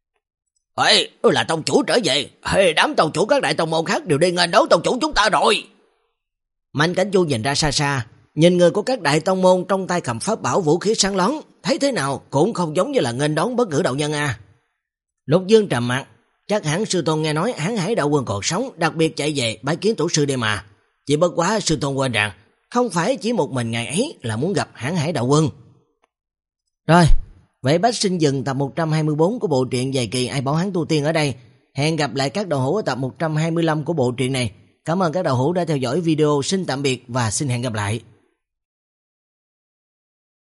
Ê, là tông chủ trở về, hey, đám tông chủ các đại tông môn khác đều đi nghênh đấu tông chủ chúng ta rồi. Mạnh Cảnh Chu nhìn ra xa xa, nhìn người của các đại tông môn trong tay cầm pháp bảo vũ khí sáng lón, thấy thế nào cũng không giống như là nghênh đón bất ngữ đạo nhân à. Lục Dương trầm mặt, chắc hẳn sư tôn nghe nói Hán Hải đạo quân còn sống, đặc biệt chạy về bái kiến tổ sư đây mà. Chỉ bất quá sư tôn quên rằng không phải chỉ một mình ngày ấy là muốn gặp Hán Hải đạo quân. Rồi, vậy Bách Sinh dừng tập một trăm hai mươi bốn của bộ truyện dài kỳ Ai Bảo Hắn Tu Tiên ở đây. Hẹn gặp lại các đạo hữu ở tập một trăm hai mươi lăm của bộ truyện này. Cảm ơn các đạo hữu đã theo dõi video, xin tạm biệt và xin hẹn gặp lại.